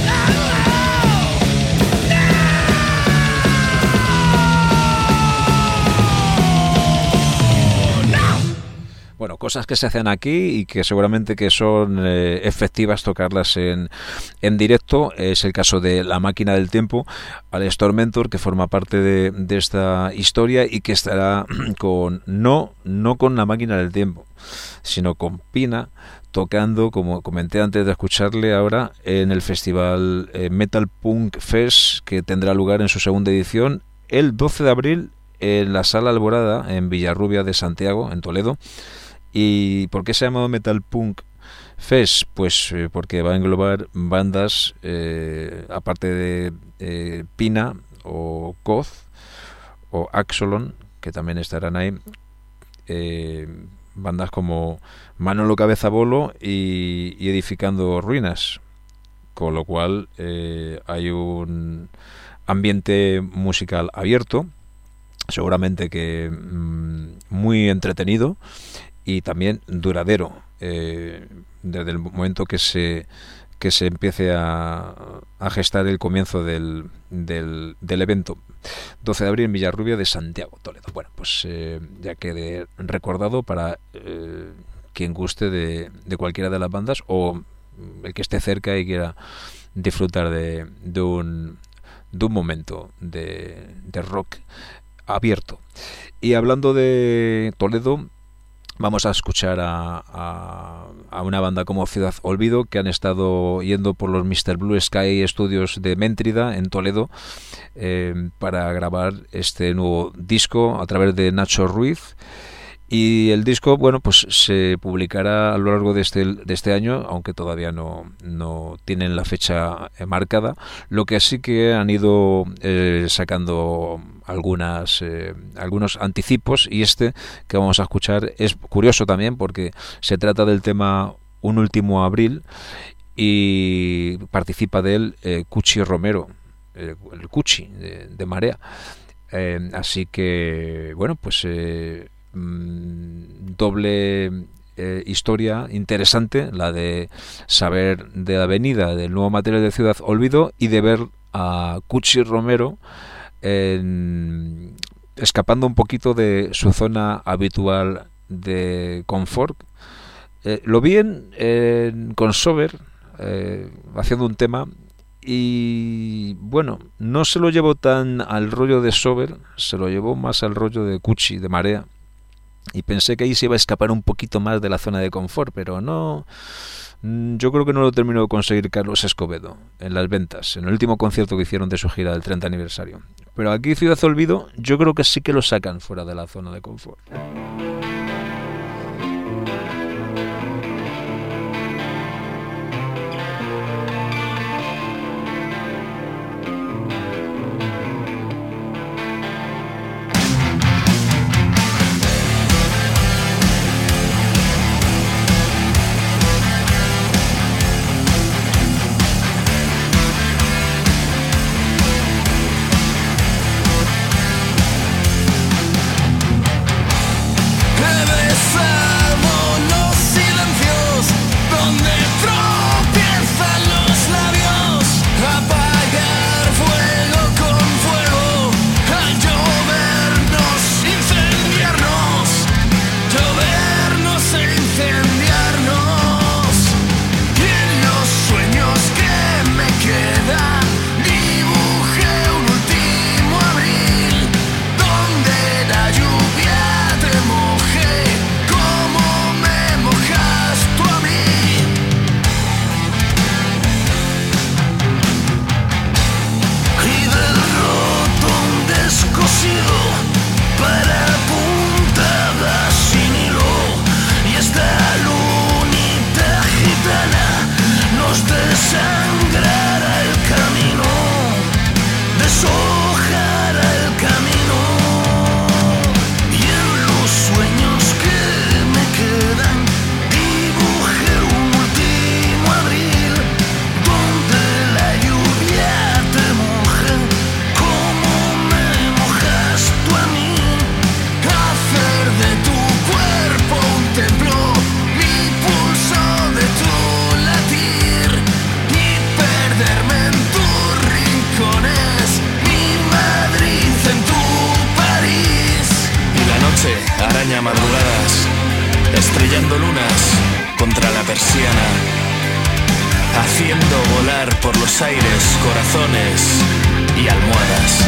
S4: no, no.
S1: Bueno, cosas que se hacen aquí y que seguramente que son efectivas tocarlas en directo. Es el caso de La Máquina del Tiempo, Alex Tormentor, que forma parte de esta historia y que estará con no con La Máquina del Tiempo, sino con Pina, tocando, como comenté antes de escucharle ahora, en el festival Metal Punk Fest, que tendrá lugar en su segunda edición el 12 de abril en la Sala Alborada, en Villarrubia de Santiago, en Toledo. ¿Y por qué se ha llamado Metal Punk Fest? Pues porque va a englobar bandas, aparte de Pina o Koz o Axolon, que también estarán ahí, bandas como Manolo Cabezabolo y Edificando Ruinas, con lo cual hay un ambiente musical abierto, seguramente que muy entretenido y también duradero, desde el momento que se empiece a gestar el comienzo del evento. 12 de abril en Villarrubia de Santiago, Toledo. Bueno, pues ya quede recordado para quien guste de cualquiera de las bandas o el que esté cerca y quiera disfrutar de un momento de rock abierto. Y hablando de Toledo, vamos a escuchar a una banda como Ciudad Olvido, que han estado yendo por los Mr. Blue Sky Studios de Méntrida, en Toledo, para grabar este nuevo disco a través de Nacho Ruiz. Y el disco, bueno, pues se publicará a lo largo de este año, aunque todavía no tienen la fecha marcada. Lo que sí que han ido sacando algunos anticipos, y este que vamos a escuchar es curioso también porque se trata del tema Un Último Abril y participa de él Cuchi Romero, el Cuchi de Marea. Así que, bueno, pues doble historia interesante, la de saber de la venida del nuevo material de Ciudad Olvido y de ver a Cuchi Romero escapando un poquito de su zona habitual de confort. Lo vi con Sober haciendo un tema Y bueno, no se lo llevó tan al rollo de Sober, se lo llevó más al rollo de Cuchi, de Marea. Y pensé que ahí se iba a escapar un poquito más de la zona de confort, pero no. Yo creo que no lo terminó de conseguir Carlos Escobedo en las ventas, en el último concierto que hicieron de su gira del 30 aniversario. Pero aquí Ciudad Olvido yo creo que sí que lo sacan fuera de la zona de confort.
S6: Madrugadas, estrellando lunas contra la persiana, haciendo volar por los aires corazones y almohadas.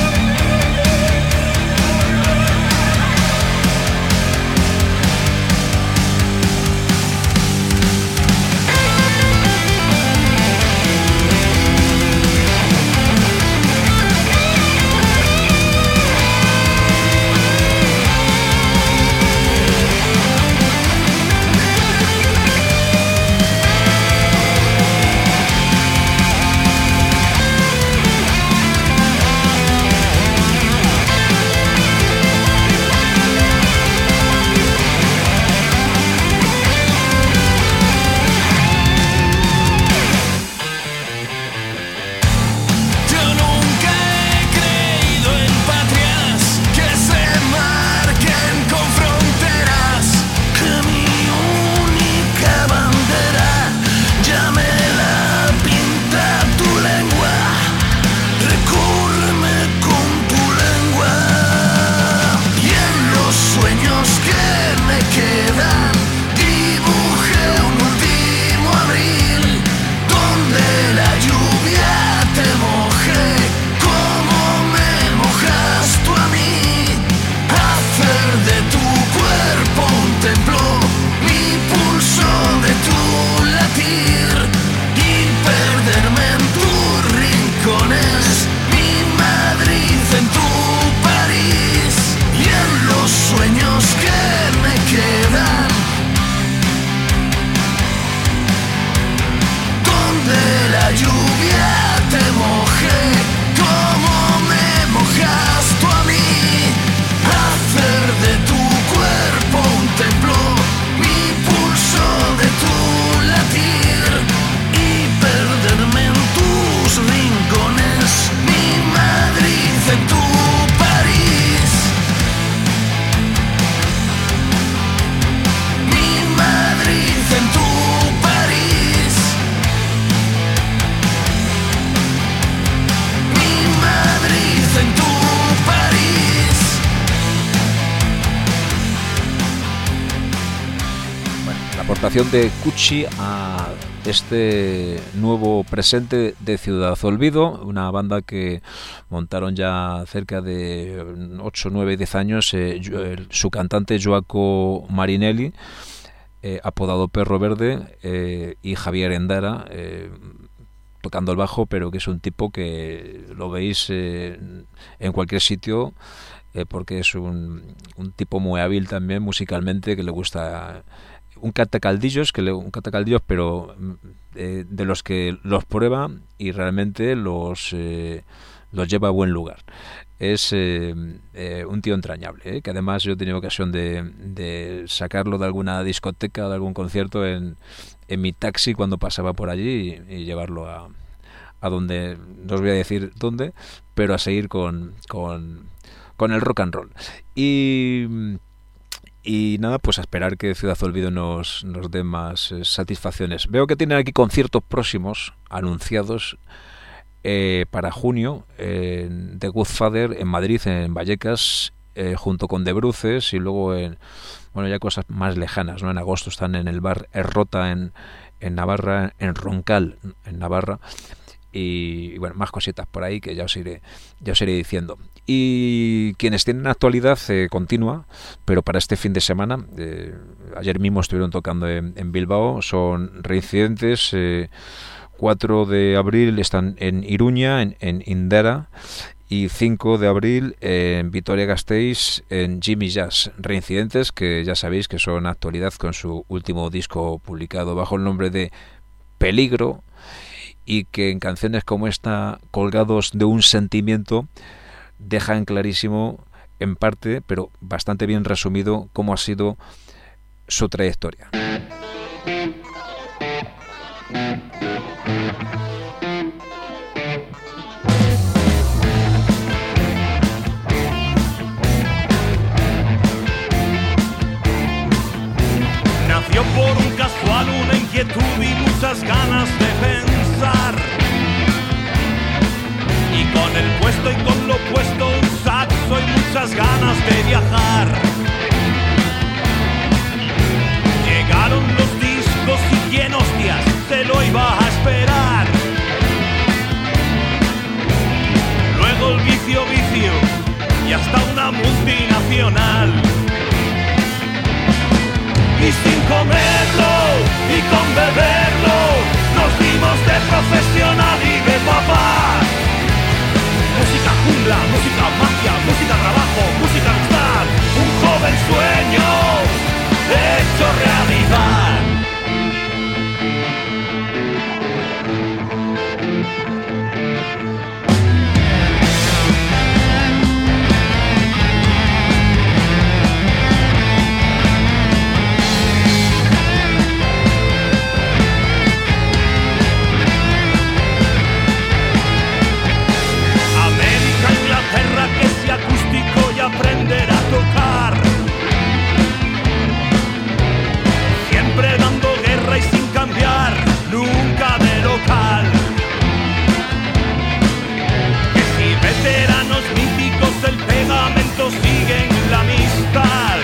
S1: De Cuchi a este nuevo presente de Ciudad Olvido, una banda que montaron ya cerca de 8, 9, 10 años, su cantante Joaco Marinelli, apodado Perro Verde, y Javier Endara, tocando el bajo, pero que es un tipo que lo veis en cualquier sitio, porque es un tipo muy hábil también musicalmente, que le gusta un catacaldillos, pero de los que los prueba y realmente los lleva a buen lugar. Es un tío entrañable, que además yo he tenido ocasión de sacarlo de alguna discoteca, de algún concierto en mi taxi cuando pasaba por allí y llevarlo a donde, no os voy a decir dónde, pero a seguir con el rock and roll. Y nada, pues a esperar que Ciudad Olvido nos dé más satisfacciones. Veo que tienen aquí conciertos próximos anunciados para junio, en The Good Father en Madrid, en Vallecas, junto con De Bruces, y luego ya cosas más lejanas, ¿no? En agosto están en el bar Errota en Navarra, en Roncal, en Navarra, y bueno, más cositas por ahí que ya os iré diciendo. Y quienes tienen actualidad continua, pero para este fin de semana, ayer mismo estuvieron tocando en Bilbao, son Reincidentes. 4 de abril están en Iruña, en Indara, y 5 de abril en Vitoria-Gasteiz, en Jimmy Jazz. Reincidentes, que ya sabéis que son actualidad con su último disco publicado bajo el nombre de Peligro, y que en canciones como esta, Colgados de un sentimiento, dejan clarísimo, en parte, pero bastante bien resumido, cómo ha sido su trayectoria.
S7: Nació por un casual una inquietud y muchas ganas de pensar, y con el puesto y con lo puesto un saxo y muchas ganas de viajar. Llegaron los discos y quién hostias se lo iba a esperar. Luego el vicio y hasta una multinacional. Y sin comerlo y con beberlo nos dimos de profesional y de papá. Música jungla, música magia, música trabajo, música amistad, un joven sueño hecho realidad. Acústico y aprender a tocar, siempre dando guerra y sin cambiar nunca de local. Que si veteranos míticos el pegamento siguen la amistad,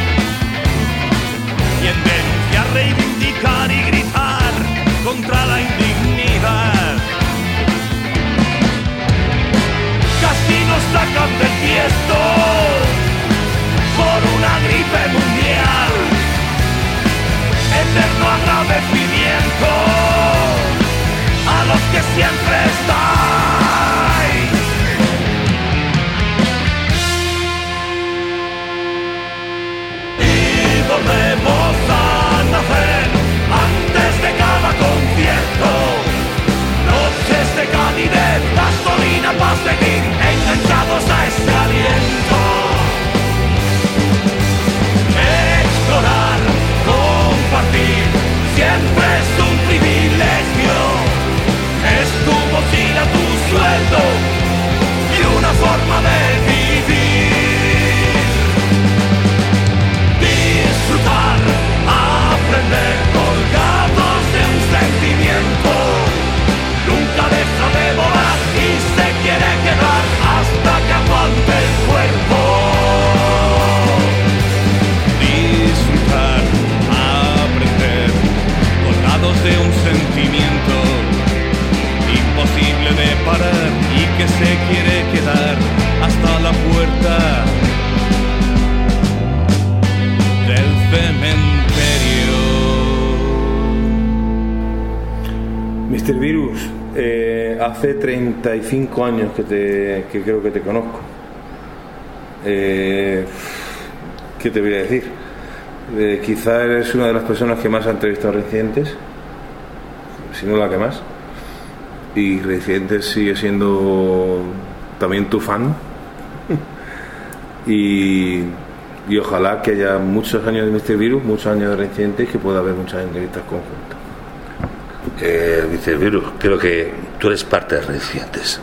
S7: y en denunciar, reivindicar y gritar contra la indignidad. Casi nos sacan del tiesto por una gripe mundial. Eterno agradecimiento a los que siempre estáis. Y volvemos a nacer antes de cada concierto. Noches de calidez, gasolina para seguir enganchados a ese aliento. Explorar, compartir, siempre es un privilegio. Es tu mochila,
S8: hace 35 años que creo que te conozco. ¿Qué te voy a decir? Quizá eres una de las personas que más ha entrevistado a Reincidentes, si no la que más. Y Reincidentes sigue siendo también tu fan. y ojalá que haya muchos años de Mr. Virus, muchos años de Reincidentes, y que pueda haber muchas entrevistas conjuntas.
S9: Mr. Virus, creo que tú eres parte de Reincidentes.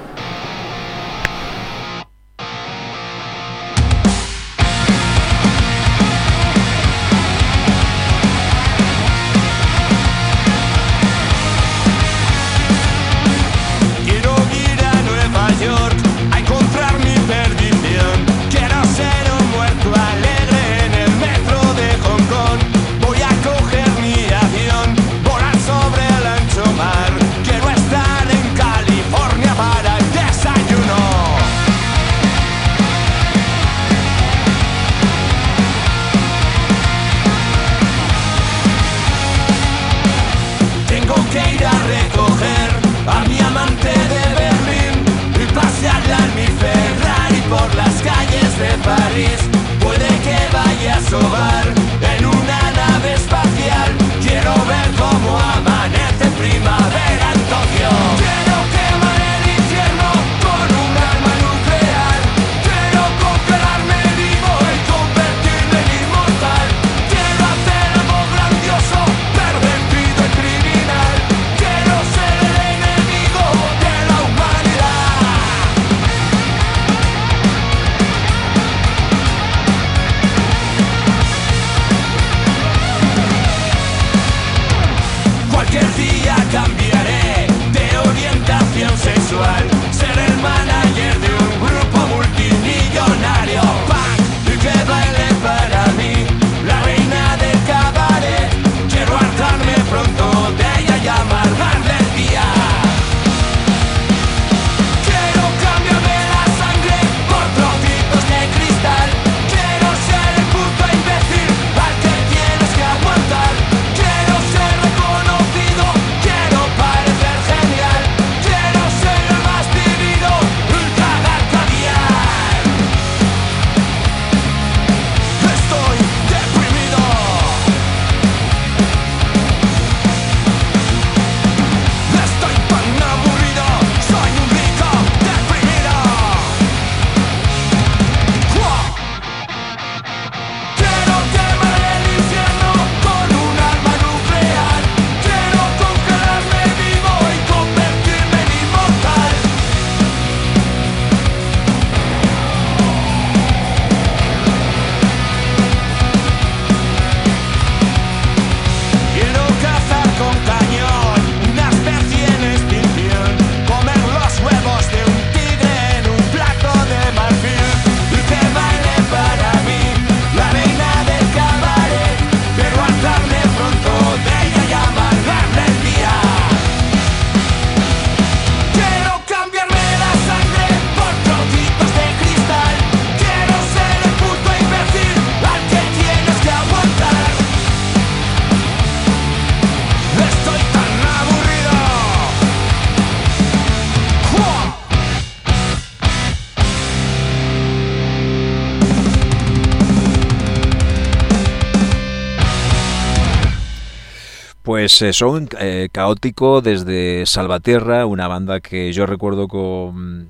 S1: Pues son Caótico desde Salvatierra, una banda que yo recuerdo con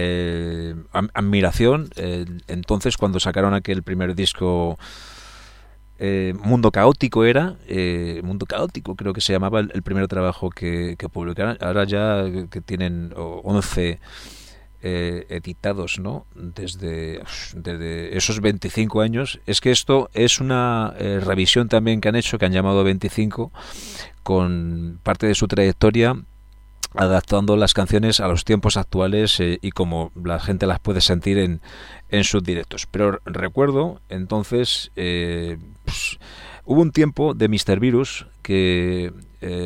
S1: admiración. Entonces, cuando sacaron aquel primer disco, Mundo Caótico era, Mundo Caótico creo que se llamaba el primer trabajo que publicaron. Ahora ya que tienen 11 editados, ¿no? Desde esos 25 años. Es que esto es una revisión también que han hecho, que han llamado 25, con parte de su trayectoria, adaptando las canciones a los tiempos actuales y como la gente las puede sentir en sus directos. Pero recuerdo entonces, pues, hubo un tiempo de Mr. Virus que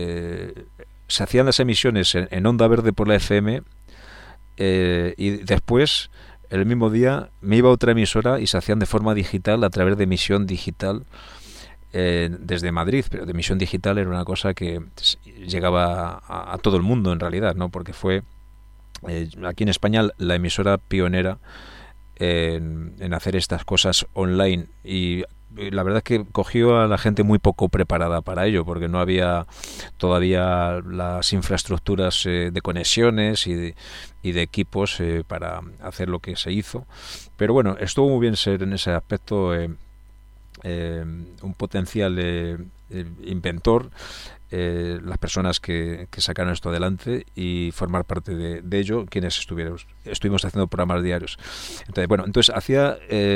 S1: se hacían las emisiones en Onda Verde por la FM, y después el mismo día me iba a otra emisora y se hacían de forma digital, a través de emisión digital, desde Madrid, pero de Emisión Digital era una cosa que llegaba a todo el mundo en realidad, ¿no? Porque fue aquí en España la emisora pionera en hacer estas cosas online, y la verdad es que cogió a la gente muy poco preparada para ello, porque no había todavía las infraestructuras de conexiones y de equipos para hacer lo que se hizo. Pero bueno, estuvo muy bien ser en ese aspecto un potencial inventor, las personas que sacaron esto adelante, y formar parte de ello quienes estuvimos haciendo programas diarios. Entonces hacía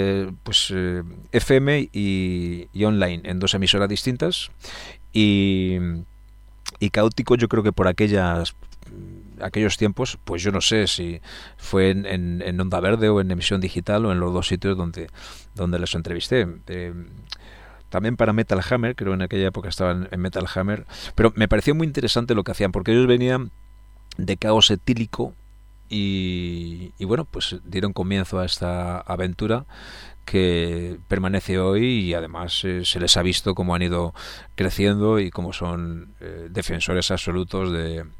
S1: FM y online en 2 emisoras distintas, y Caótico, yo creo que por aquellos tiempos, pues yo no sé si fue en Onda Verde o en Emisión Digital o en los 2 sitios donde les entrevisté. También para Metal Hammer, creo en aquella época estaban en Metal Hammer, pero me pareció muy interesante lo que hacían, porque ellos venían de Caos Etílico y bueno, pues dieron comienzo a esta aventura que permanece hoy, y además se les ha visto cómo han ido creciendo y cómo son defensores absolutos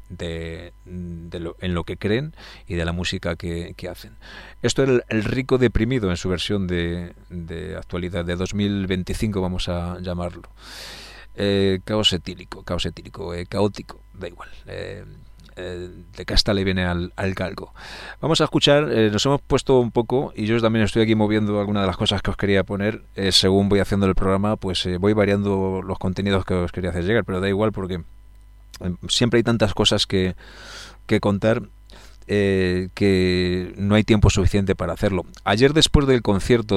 S1: en lo que creen y de la música que hacen. Esto era el Rico Deprimido en su versión de actualidad, de 2025 vamos a llamarlo. Caos etílico, caótico, da igual. De casta le viene al calco. Vamos a escuchar, nos hemos puesto un poco, y yo también estoy aquí moviendo algunas de las cosas que os quería poner. Según voy haciendo el programa, pues voy variando los contenidos que os quería hacer llegar, pero da igual, porque siempre hay tantas cosas que contar, que no hay tiempo suficiente para hacerlo. Ayer, después del concierto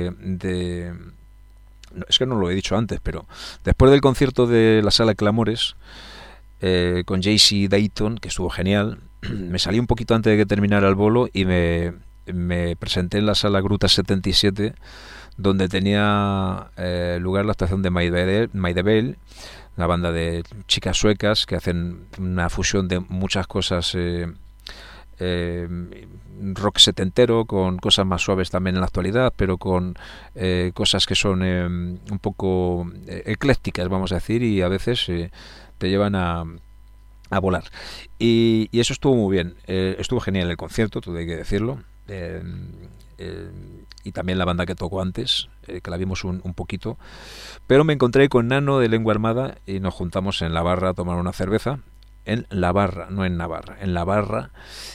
S1: es que no lo he dicho antes, pero después del concierto de la Sala Clamores, con JC Dayton, que estuvo genial, me salí un poquito antes de que terminara el bolo y me presenté en la Sala Gruta 77, donde tenía lugar la actuación de Maidebel, una banda de chicas suecas que hacen una fusión de muchas cosas, rock setentero, con cosas más suaves también en la actualidad, pero con cosas que son un poco eclécticas, vamos a decir, y a veces te llevan a volar, y eso estuvo muy bien. Estuvo genial el concierto, todo hay que decirlo, y también la banda que tocó antes, que la vimos un poquito, pero me encontré con Nano de Lengua Armada y nos juntamos en la barra a tomar una cerveza, en la barra, no en Navarra, en la barra,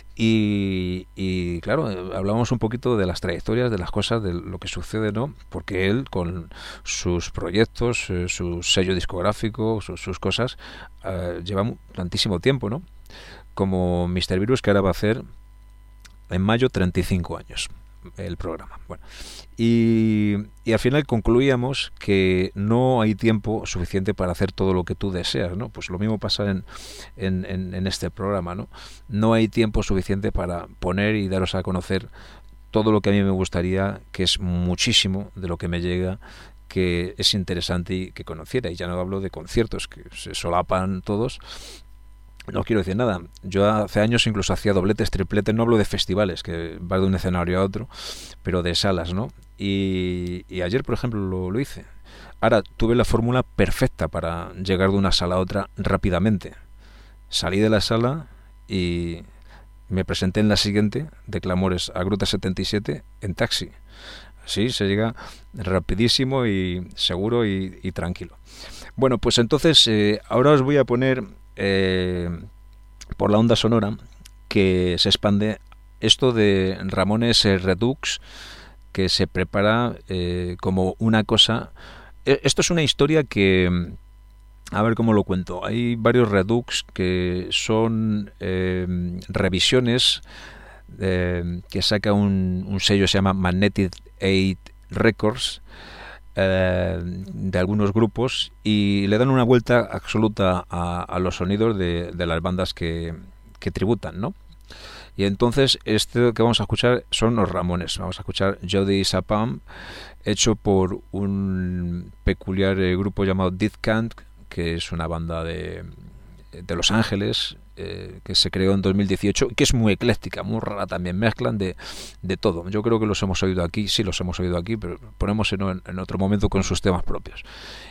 S1: y claro, hablábamos un poquito de las trayectorias, de las cosas, de lo que sucede, ¿no? Porque él, con sus proyectos, su sello discográfico, sus cosas, lleva tantísimo tiempo, ¿no? Como Mr. Virus, que ahora va a hacer en mayo 35 años el programa. Bueno, y al final concluíamos que no hay tiempo suficiente para hacer todo lo que tú deseas, ¿no? Pues lo mismo pasa en este programa, ¿no? No hay tiempo suficiente para poner y daros a conocer todo lo que a mí me gustaría, que es muchísimo de lo que me llega, que es interesante y que conociera. Y ya no hablo de conciertos, que se solapan todos. No quiero decir nada. Yo hace años incluso hacía dobletes, tripletes. No hablo de festivales, que va de un escenario a otro, pero de salas, ¿no? Y ayer, por ejemplo, lo hice. Ahora tuve la fórmula perfecta para llegar de una sala a otra rápidamente. Salí de la sala y me presenté en la siguiente, de Clamores a Gruta 77, en taxi. Así se llega rapidísimo y seguro y tranquilo. Bueno, pues entonces ahora os voy a poner por la onda sonora, que se expande, esto de Ramones Redux, que se prepara como una cosa. Esto es una historia que, a ver cómo lo cuento. Hay varios Redux que son revisiones que saca un sello que se llama Magnetic 8 Records, de algunos grupos, y le dan una vuelta absoluta a los sonidos de las bandas que tributan, ¿no? Y entonces este que vamos a escuchar son los Ramones. Vamos a escuchar Jody Sapam, hecho por un peculiar grupo llamado Death Camp, que es una banda de Los Ángeles, que se creó en 2018, que es muy ecléctica, muy rara también, mezclan de todo. Yo creo que los hemos oído aquí, pero ponemos en otro momento con sus temas propios.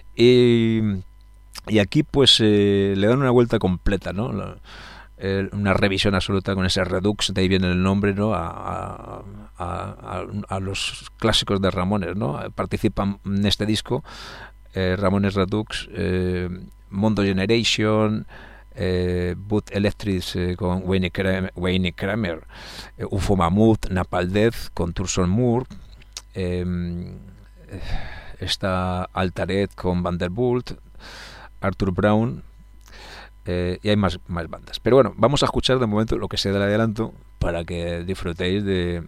S1: Y aquí pues le dan una vuelta completa, ¿no? Una revisión absoluta con ese Redux, de ahí viene el nombre, ¿no? A los clásicos de Ramones, ¿no? Participan en este disco Ramones Redux, Mondo Generation, Bud Electric con Wayne Kramer, UFO Mammoth, Napalm Death con Thurston Moore, está Altared con Vanderbilt, Arthur Brown, y hay más bandas. Pero bueno, vamos a escuchar de momento lo que sea del adelanto para que disfrutéis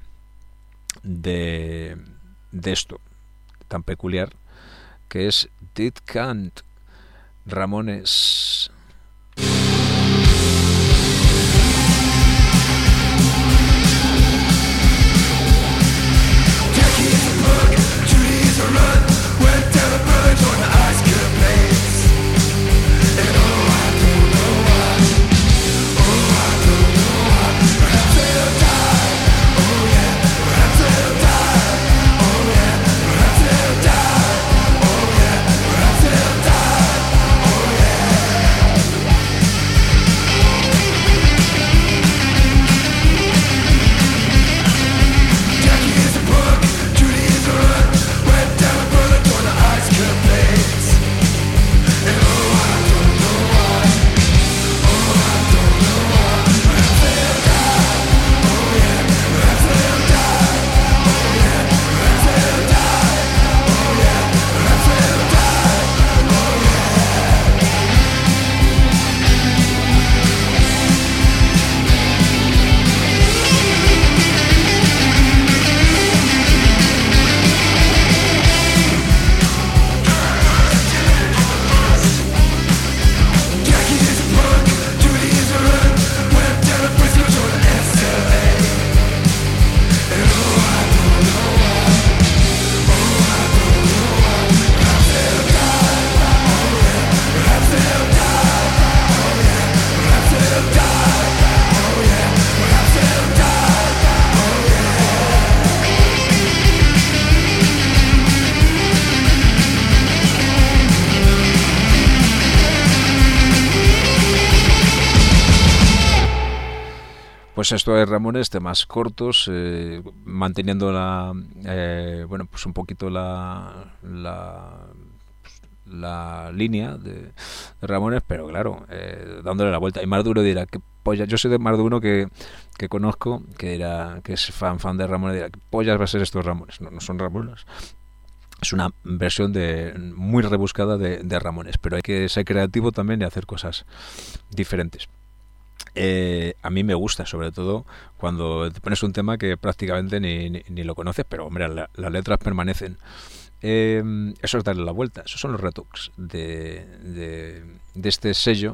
S1: de esto tan peculiar que es Dead Can't, Ramones. Pues esto de Ramones, temas cortos, manteniendo bueno, pues un poquito la línea de Ramones, pero claro, dándole la vuelta. Y más de uno dirá, ¿qué polla? Yo soy de más de uno que conozco, que es fan de Ramones, dirá, ¿qué pollas va a ser estos Ramones? No son Ramones. Es una versión muy rebuscada de Ramones, pero hay que ser creativo también y hacer cosas diferentes. A mí me gusta, sobre todo cuando te pones un tema que prácticamente ni lo conoces, pero hombre, las letras permanecen. Eso es darle la vuelta. Esos son los Redux de este sello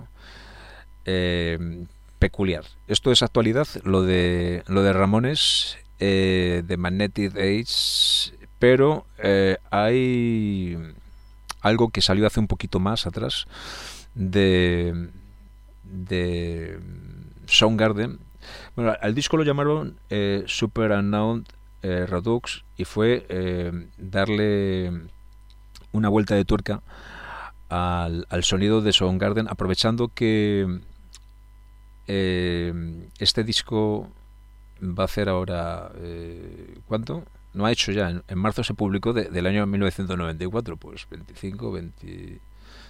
S1: peculiar. Esto es actualidad, lo de Ramones, de Magnetic Age, pero hay algo que salió hace un poquito más atrás de Soundgarden. Bueno, al disco lo llamaron Super Unknown Redux, y fue darle una vuelta de tuerca al sonido de Soundgarden, aprovechando que este disco va a hacer ahora ¿cuánto? No ha hecho ya, en marzo se publicó del año 1994, pues 25, 20,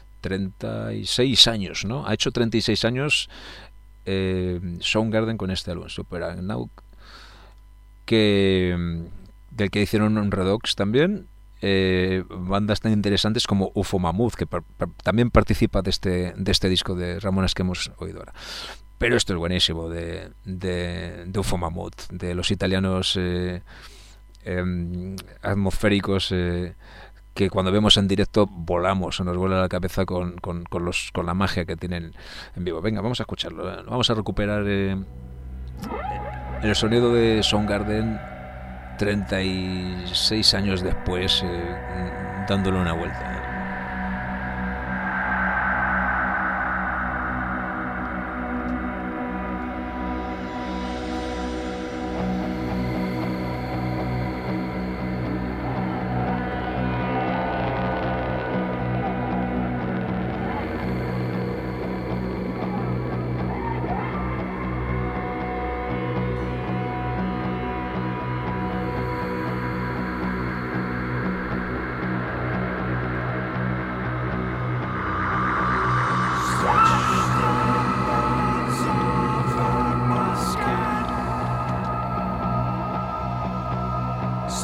S1: 36 años, ¿no? Ha hecho 36 años Soundgarden con este álbum, Super Unknown, del que hicieron un Redux también, bandas tan interesantes como UFO Mammoth, que también participa de este disco de Ramones que hemos oído ahora. Pero esto es buenísimo de UFO Mammoth, de los italianos atmosféricos, que cuando vemos en directo volamos, nos vuela la cabeza con la magia que tienen en vivo. Venga, vamos a escucharlo, vamos a recuperar el sonido de Soundgarden 36 años después, dándole una vuelta.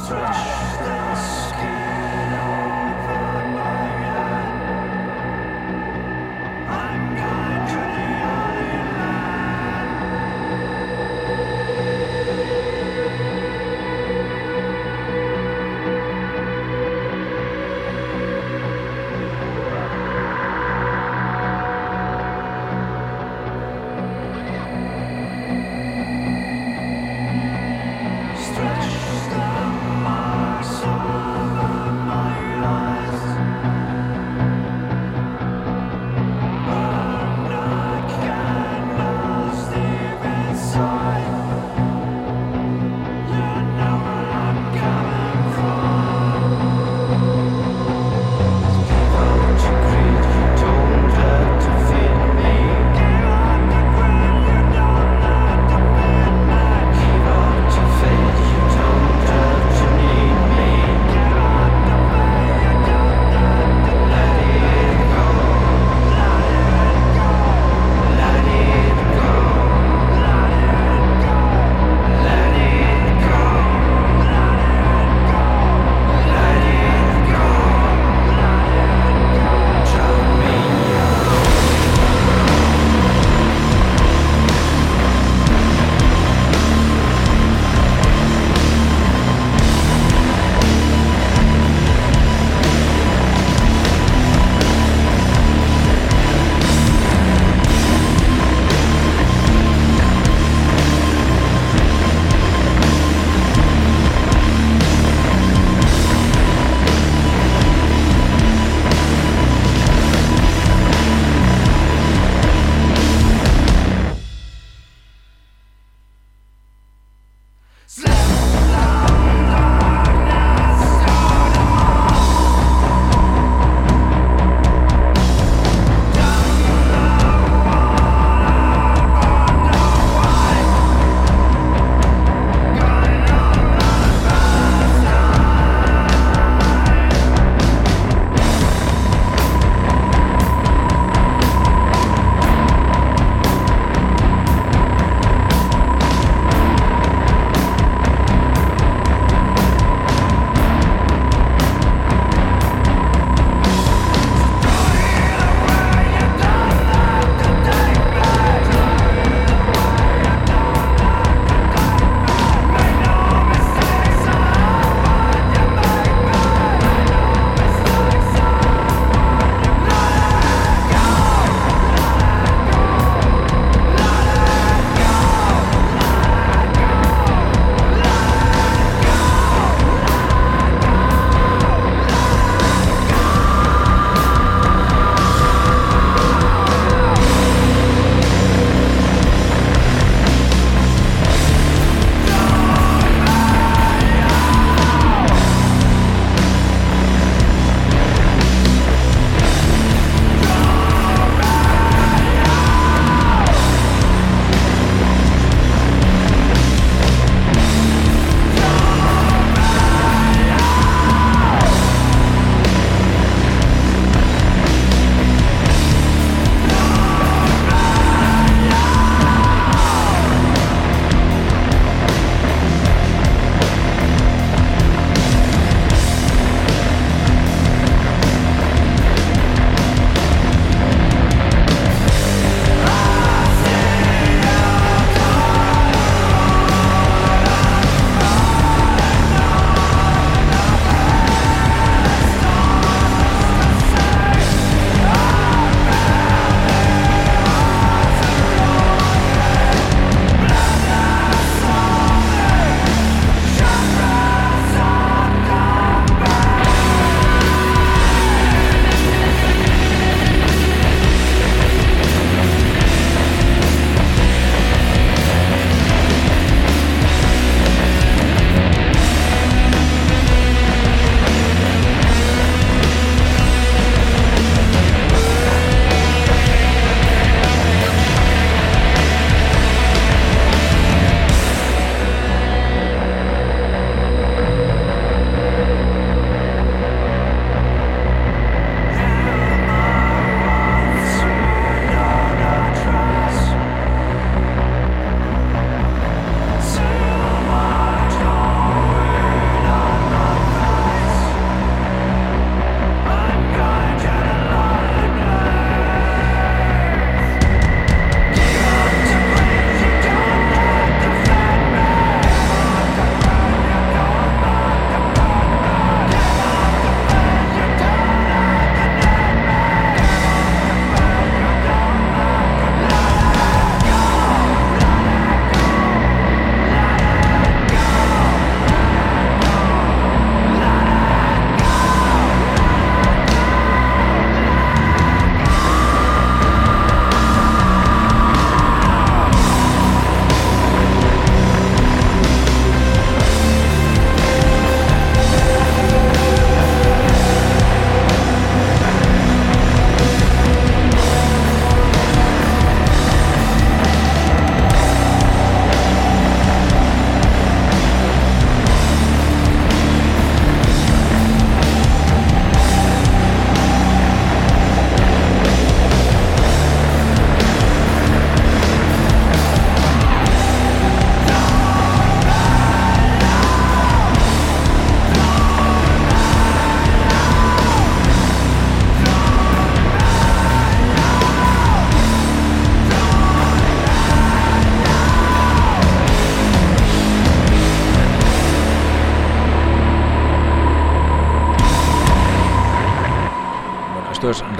S3: Stretch the mind.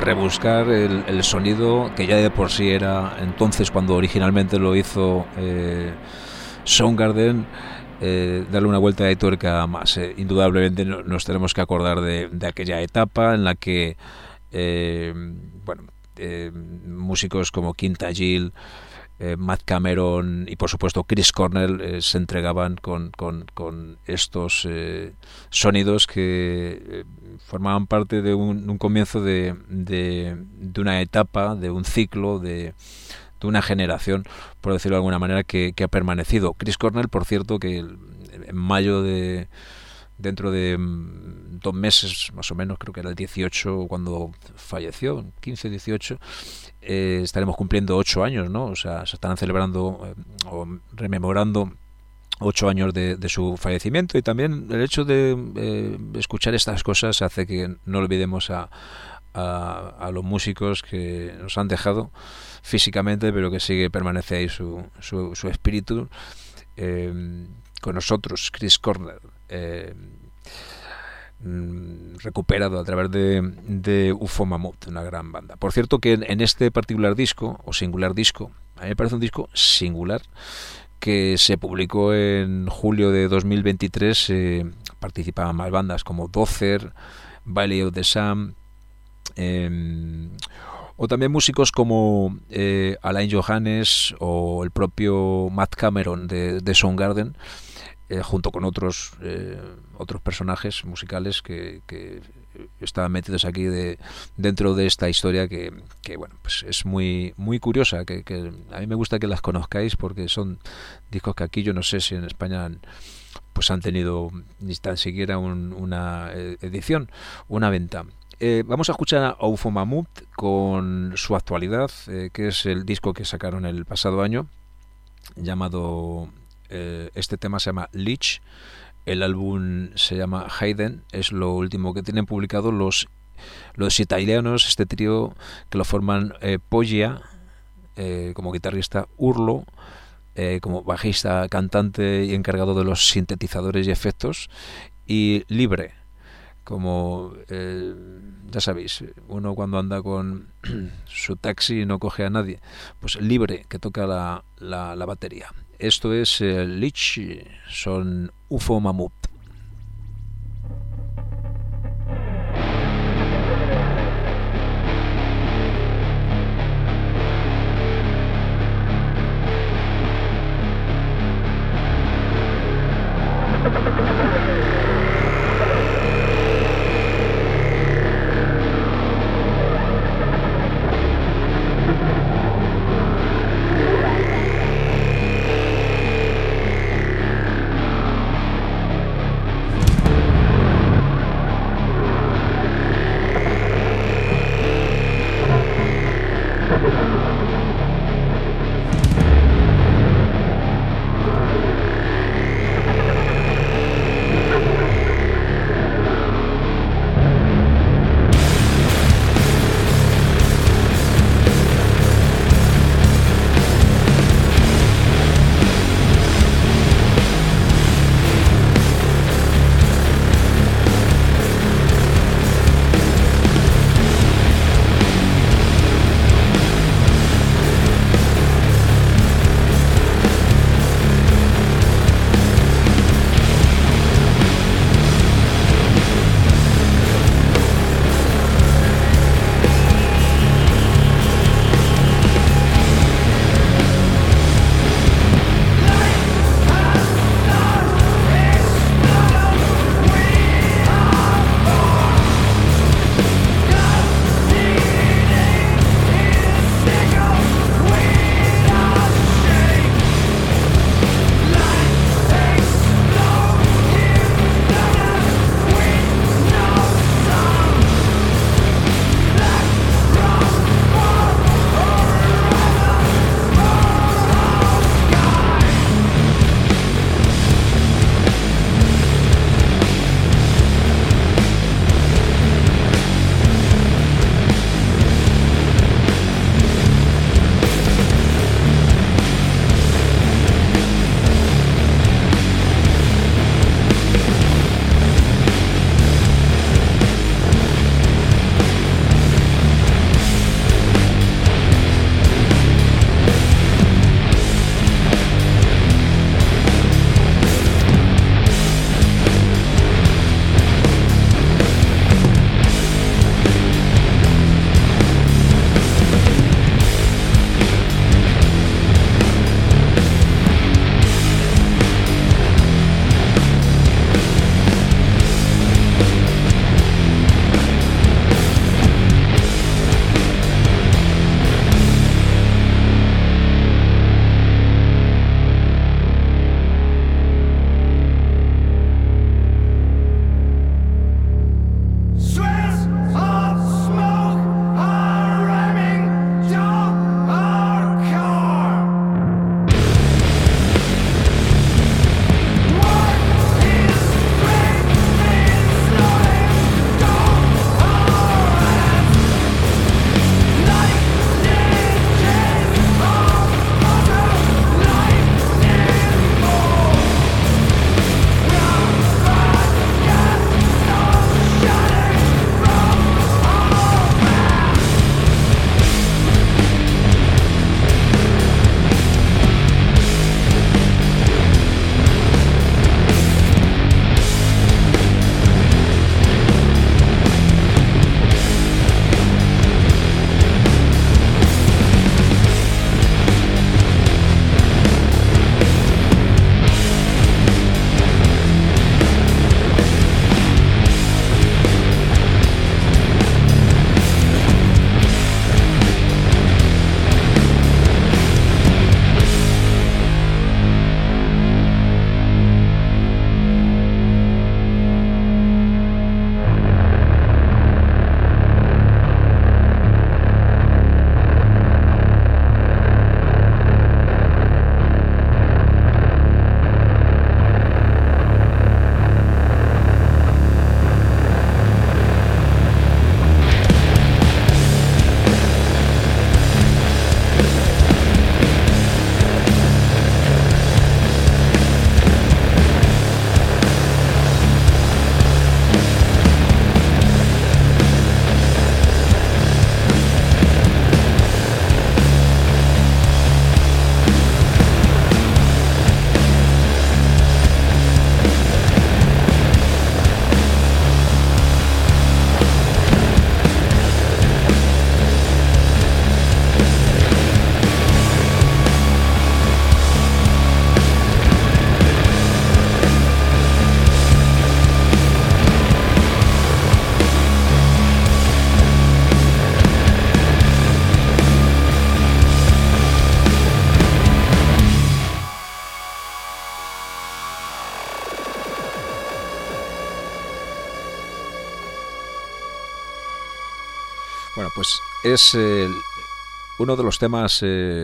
S1: rebuscar el sonido que ya de por sí era entonces, cuando originalmente lo hizo Soundgarden, darle una vuelta de tuerca más. Indudablemente nos tenemos que acordar de aquella etapa en la que músicos como Quinta Gill, Matt Cameron y por supuesto Chris Cornell se entregaban con estos sonidos que formaban parte de un comienzo de una etapa, de un ciclo, de una generación, por decirlo de alguna manera, que ha permanecido. Chris Cornell, por cierto, que en mayo dentro de 2 meses más o menos, creo que era el 18 cuando falleció, 15-18, estaremos cumpliendo 8 años, ¿no? O sea, se están celebrando o rememorando 8 años de su fallecimiento, y también el hecho de escuchar estas cosas hace que no olvidemos a los músicos que nos han dejado físicamente, pero que permanece ahí su espíritu con nosotros. Chris Cornell, recuperado a través de UFO Mammoth, una gran banda. Por cierto, que en este particular disco, o singular disco, a mí me parece un disco singular, que se publicó en julio de 2023, participaban más bandas como Dozer, Valley of the Sun, o también músicos como Alain Johannes o el propio Matt Cameron de Soundgarden, junto con otros personajes musicales que estaban metidos aquí dentro de esta historia que bueno, pues es muy muy curiosa, que a mí me gusta que las conozcáis, porque son discos que aquí yo no sé si en España han tenido ni tan siquiera una edición, una venta. Vamos a escuchar a UFO Mammoth con su actualidad, que es el disco que sacaron el pasado año, llamado, este tema se llama Leech, el álbum se llama Hayden, es lo último que tienen publicado los italianos, este trío que lo forman Poggia como guitarrista, Urlo como bajista, cantante y encargado de los sintetizadores y efectos, y Libre como, ya sabéis, uno cuando anda con su taxi y no coge a nadie, pues Libre, que toca la batería. Esto es Leech, son UFO Mammoth. Bueno, pues es uno de los temas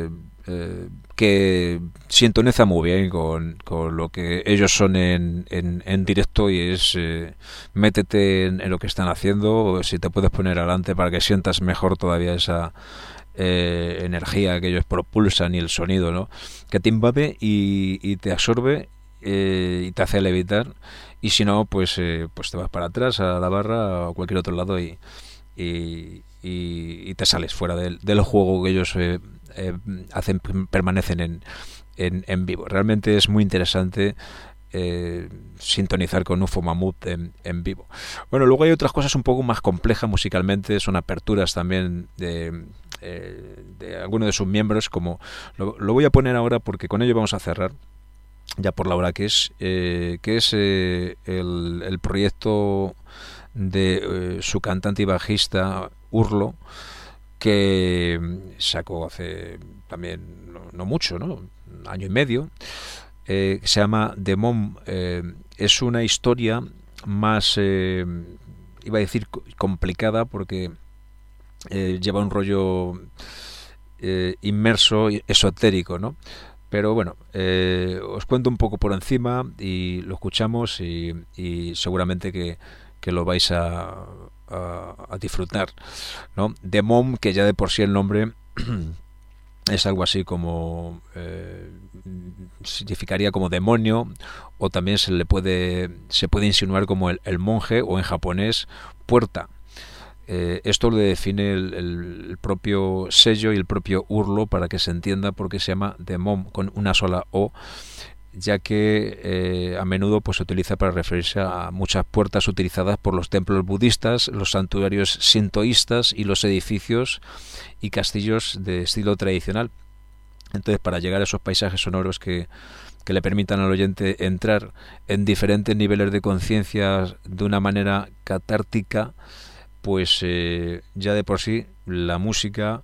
S1: que sintoniza muy bien con lo que ellos son en directo, y es métete en lo que están haciendo, si te puedes poner adelante para que sientas mejor todavía esa energía que ellos propulsan y el sonido, ¿no?, que te invade y te absorbe y te hace levitar, y si no, pues te vas para atrás a la barra o a cualquier otro lado y te sales fuera del juego que ellos hacen, permanecen en vivo. Realmente es muy interesante sintonizar con UFO Mammoth en vivo. Bueno, luego hay otras cosas un poco más complejas musicalmente, son aperturas también de algunos de sus miembros, como lo voy a poner ahora porque con ello vamos a cerrar ya por la hora que es el proyecto de su cantante y bajista Urlo, que sacó hace también no mucho, ¿no?, un año y medio, se llama The Mom. Es una historia más, iba a decir complicada, porque lleva un rollo inmerso, esotérico, ¿no? Pero bueno, os cuento un poco por encima y lo escuchamos y seguramente que lo vais a disfrutar, ¿no? The Mom, que ya de por sí el nombre es algo así como significaría como demonio, o también se puede insinuar como el monje, o en japonés puerta. Esto lo define el propio sello y el propio Urlo, para que se entienda por qué se llama The Mom con una sola O, ya que a menudo pues se utiliza para referirse a muchas puertas utilizadas por los templos budistas, los santuarios sintoístas y los edificios y castillos de estilo tradicional. Entonces, para llegar a esos paisajes sonoros que le permitan al oyente entrar en diferentes niveles de conciencia de una manera catártica, pues ya de por sí la música,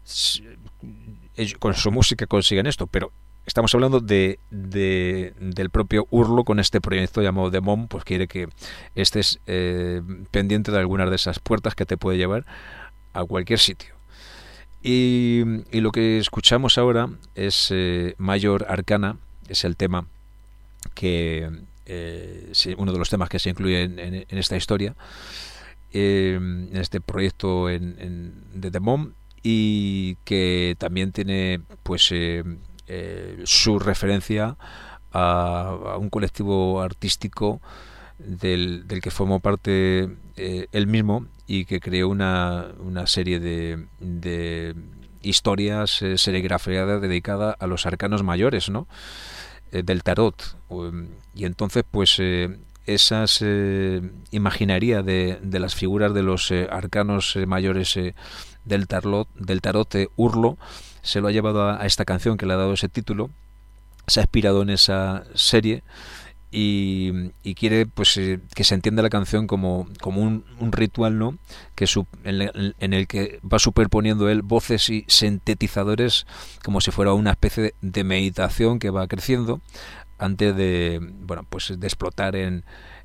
S1: con su música consiguen esto, pero estamos hablando del propio Urlo con este proyecto llamado The Mom, pues quiere que estés pendiente de algunas de esas puertas que te puede llevar a cualquier sitio. Y lo que escuchamos ahora es Major Arcana, es el tema que uno de los temas que se incluye en esta historia, en este proyecto de The Mom, y que también tiene pues su referencia a un colectivo artístico del que formó parte él mismo, y que creó una serie de historias serigrafiadas dedicada a los arcanos mayores, ¿no?, del tarot. Y entonces pues esas imaginaría de las figuras de los arcanos mayores del tarot Urlo se lo ha llevado a esta canción que le ha dado ese título. Se ha inspirado en esa serie y quiere pues que se entienda la canción como un ritual, ¿no?, que en el que va superponiendo él voces y sintetizadores, como si fuera una especie de meditación que va creciendo antes de explotar en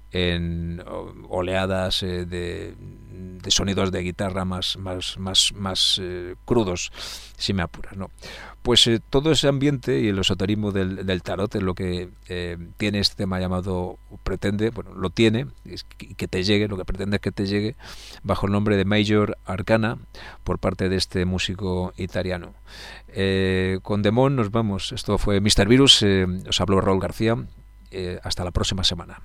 S1: oleadas de sonidos de guitarra más crudos, si me apuras, ¿no? Pues todo ese ambiente y el esoterismo del tarot es lo que tiene este tema llamado, lo que pretende es que te llegue bajo el nombre de Major Arcana por parte de este músico italiano. Con Demon nos vamos. Esto fue Mr. Virus, os habló Raúl García. Hasta la próxima semana.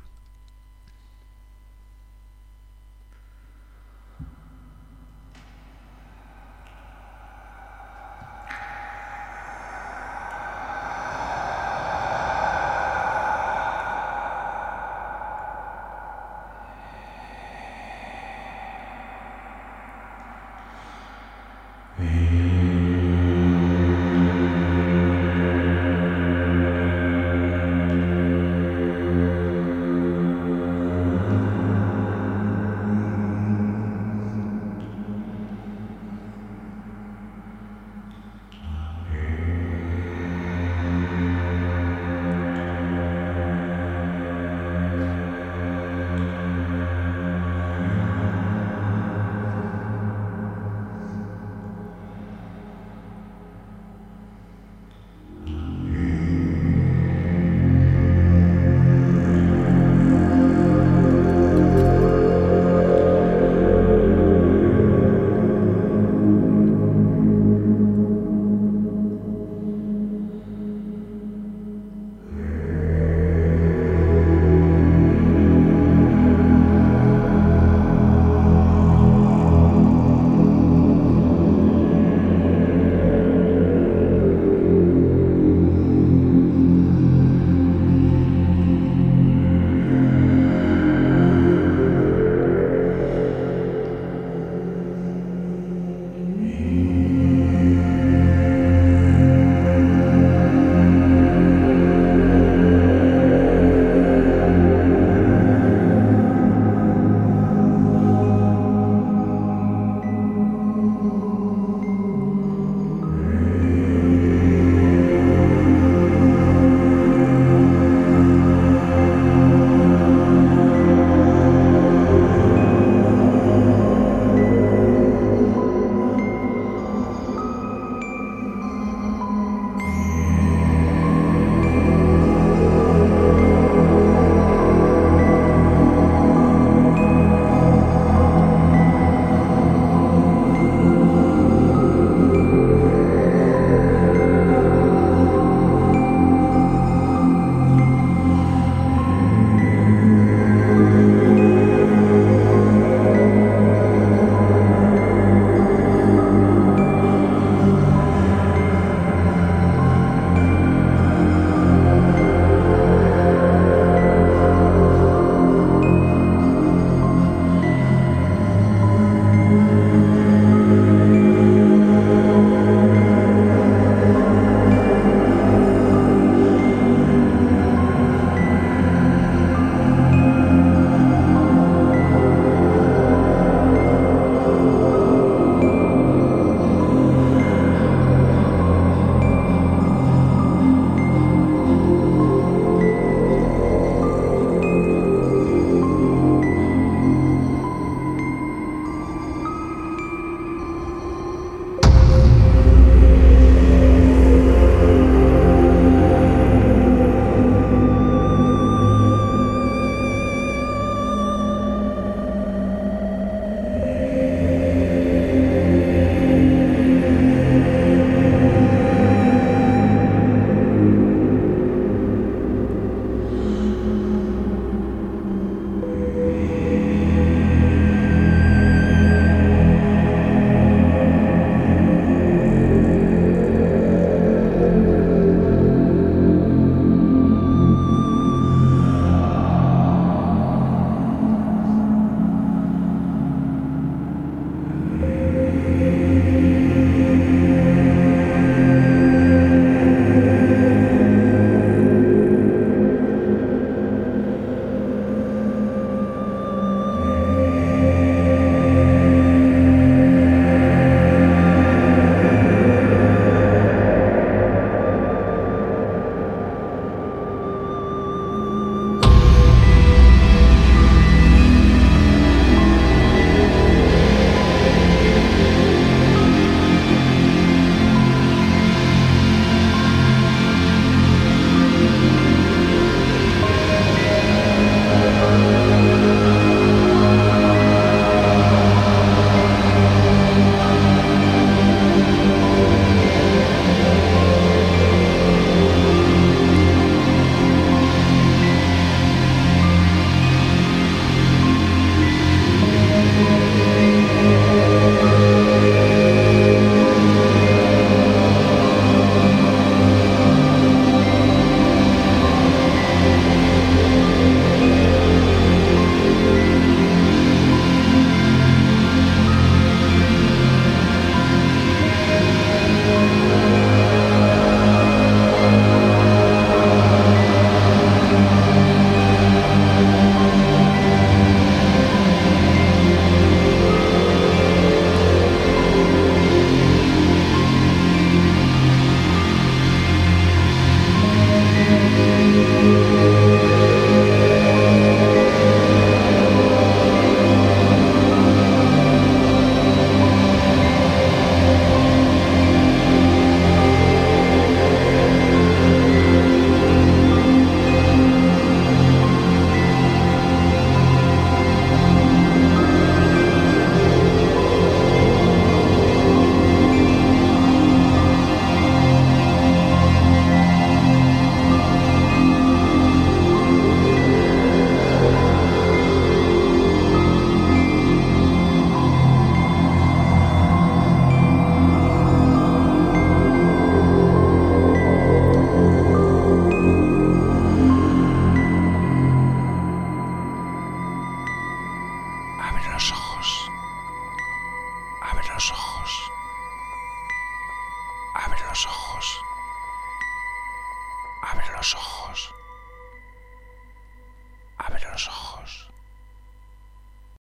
S10: los ojos.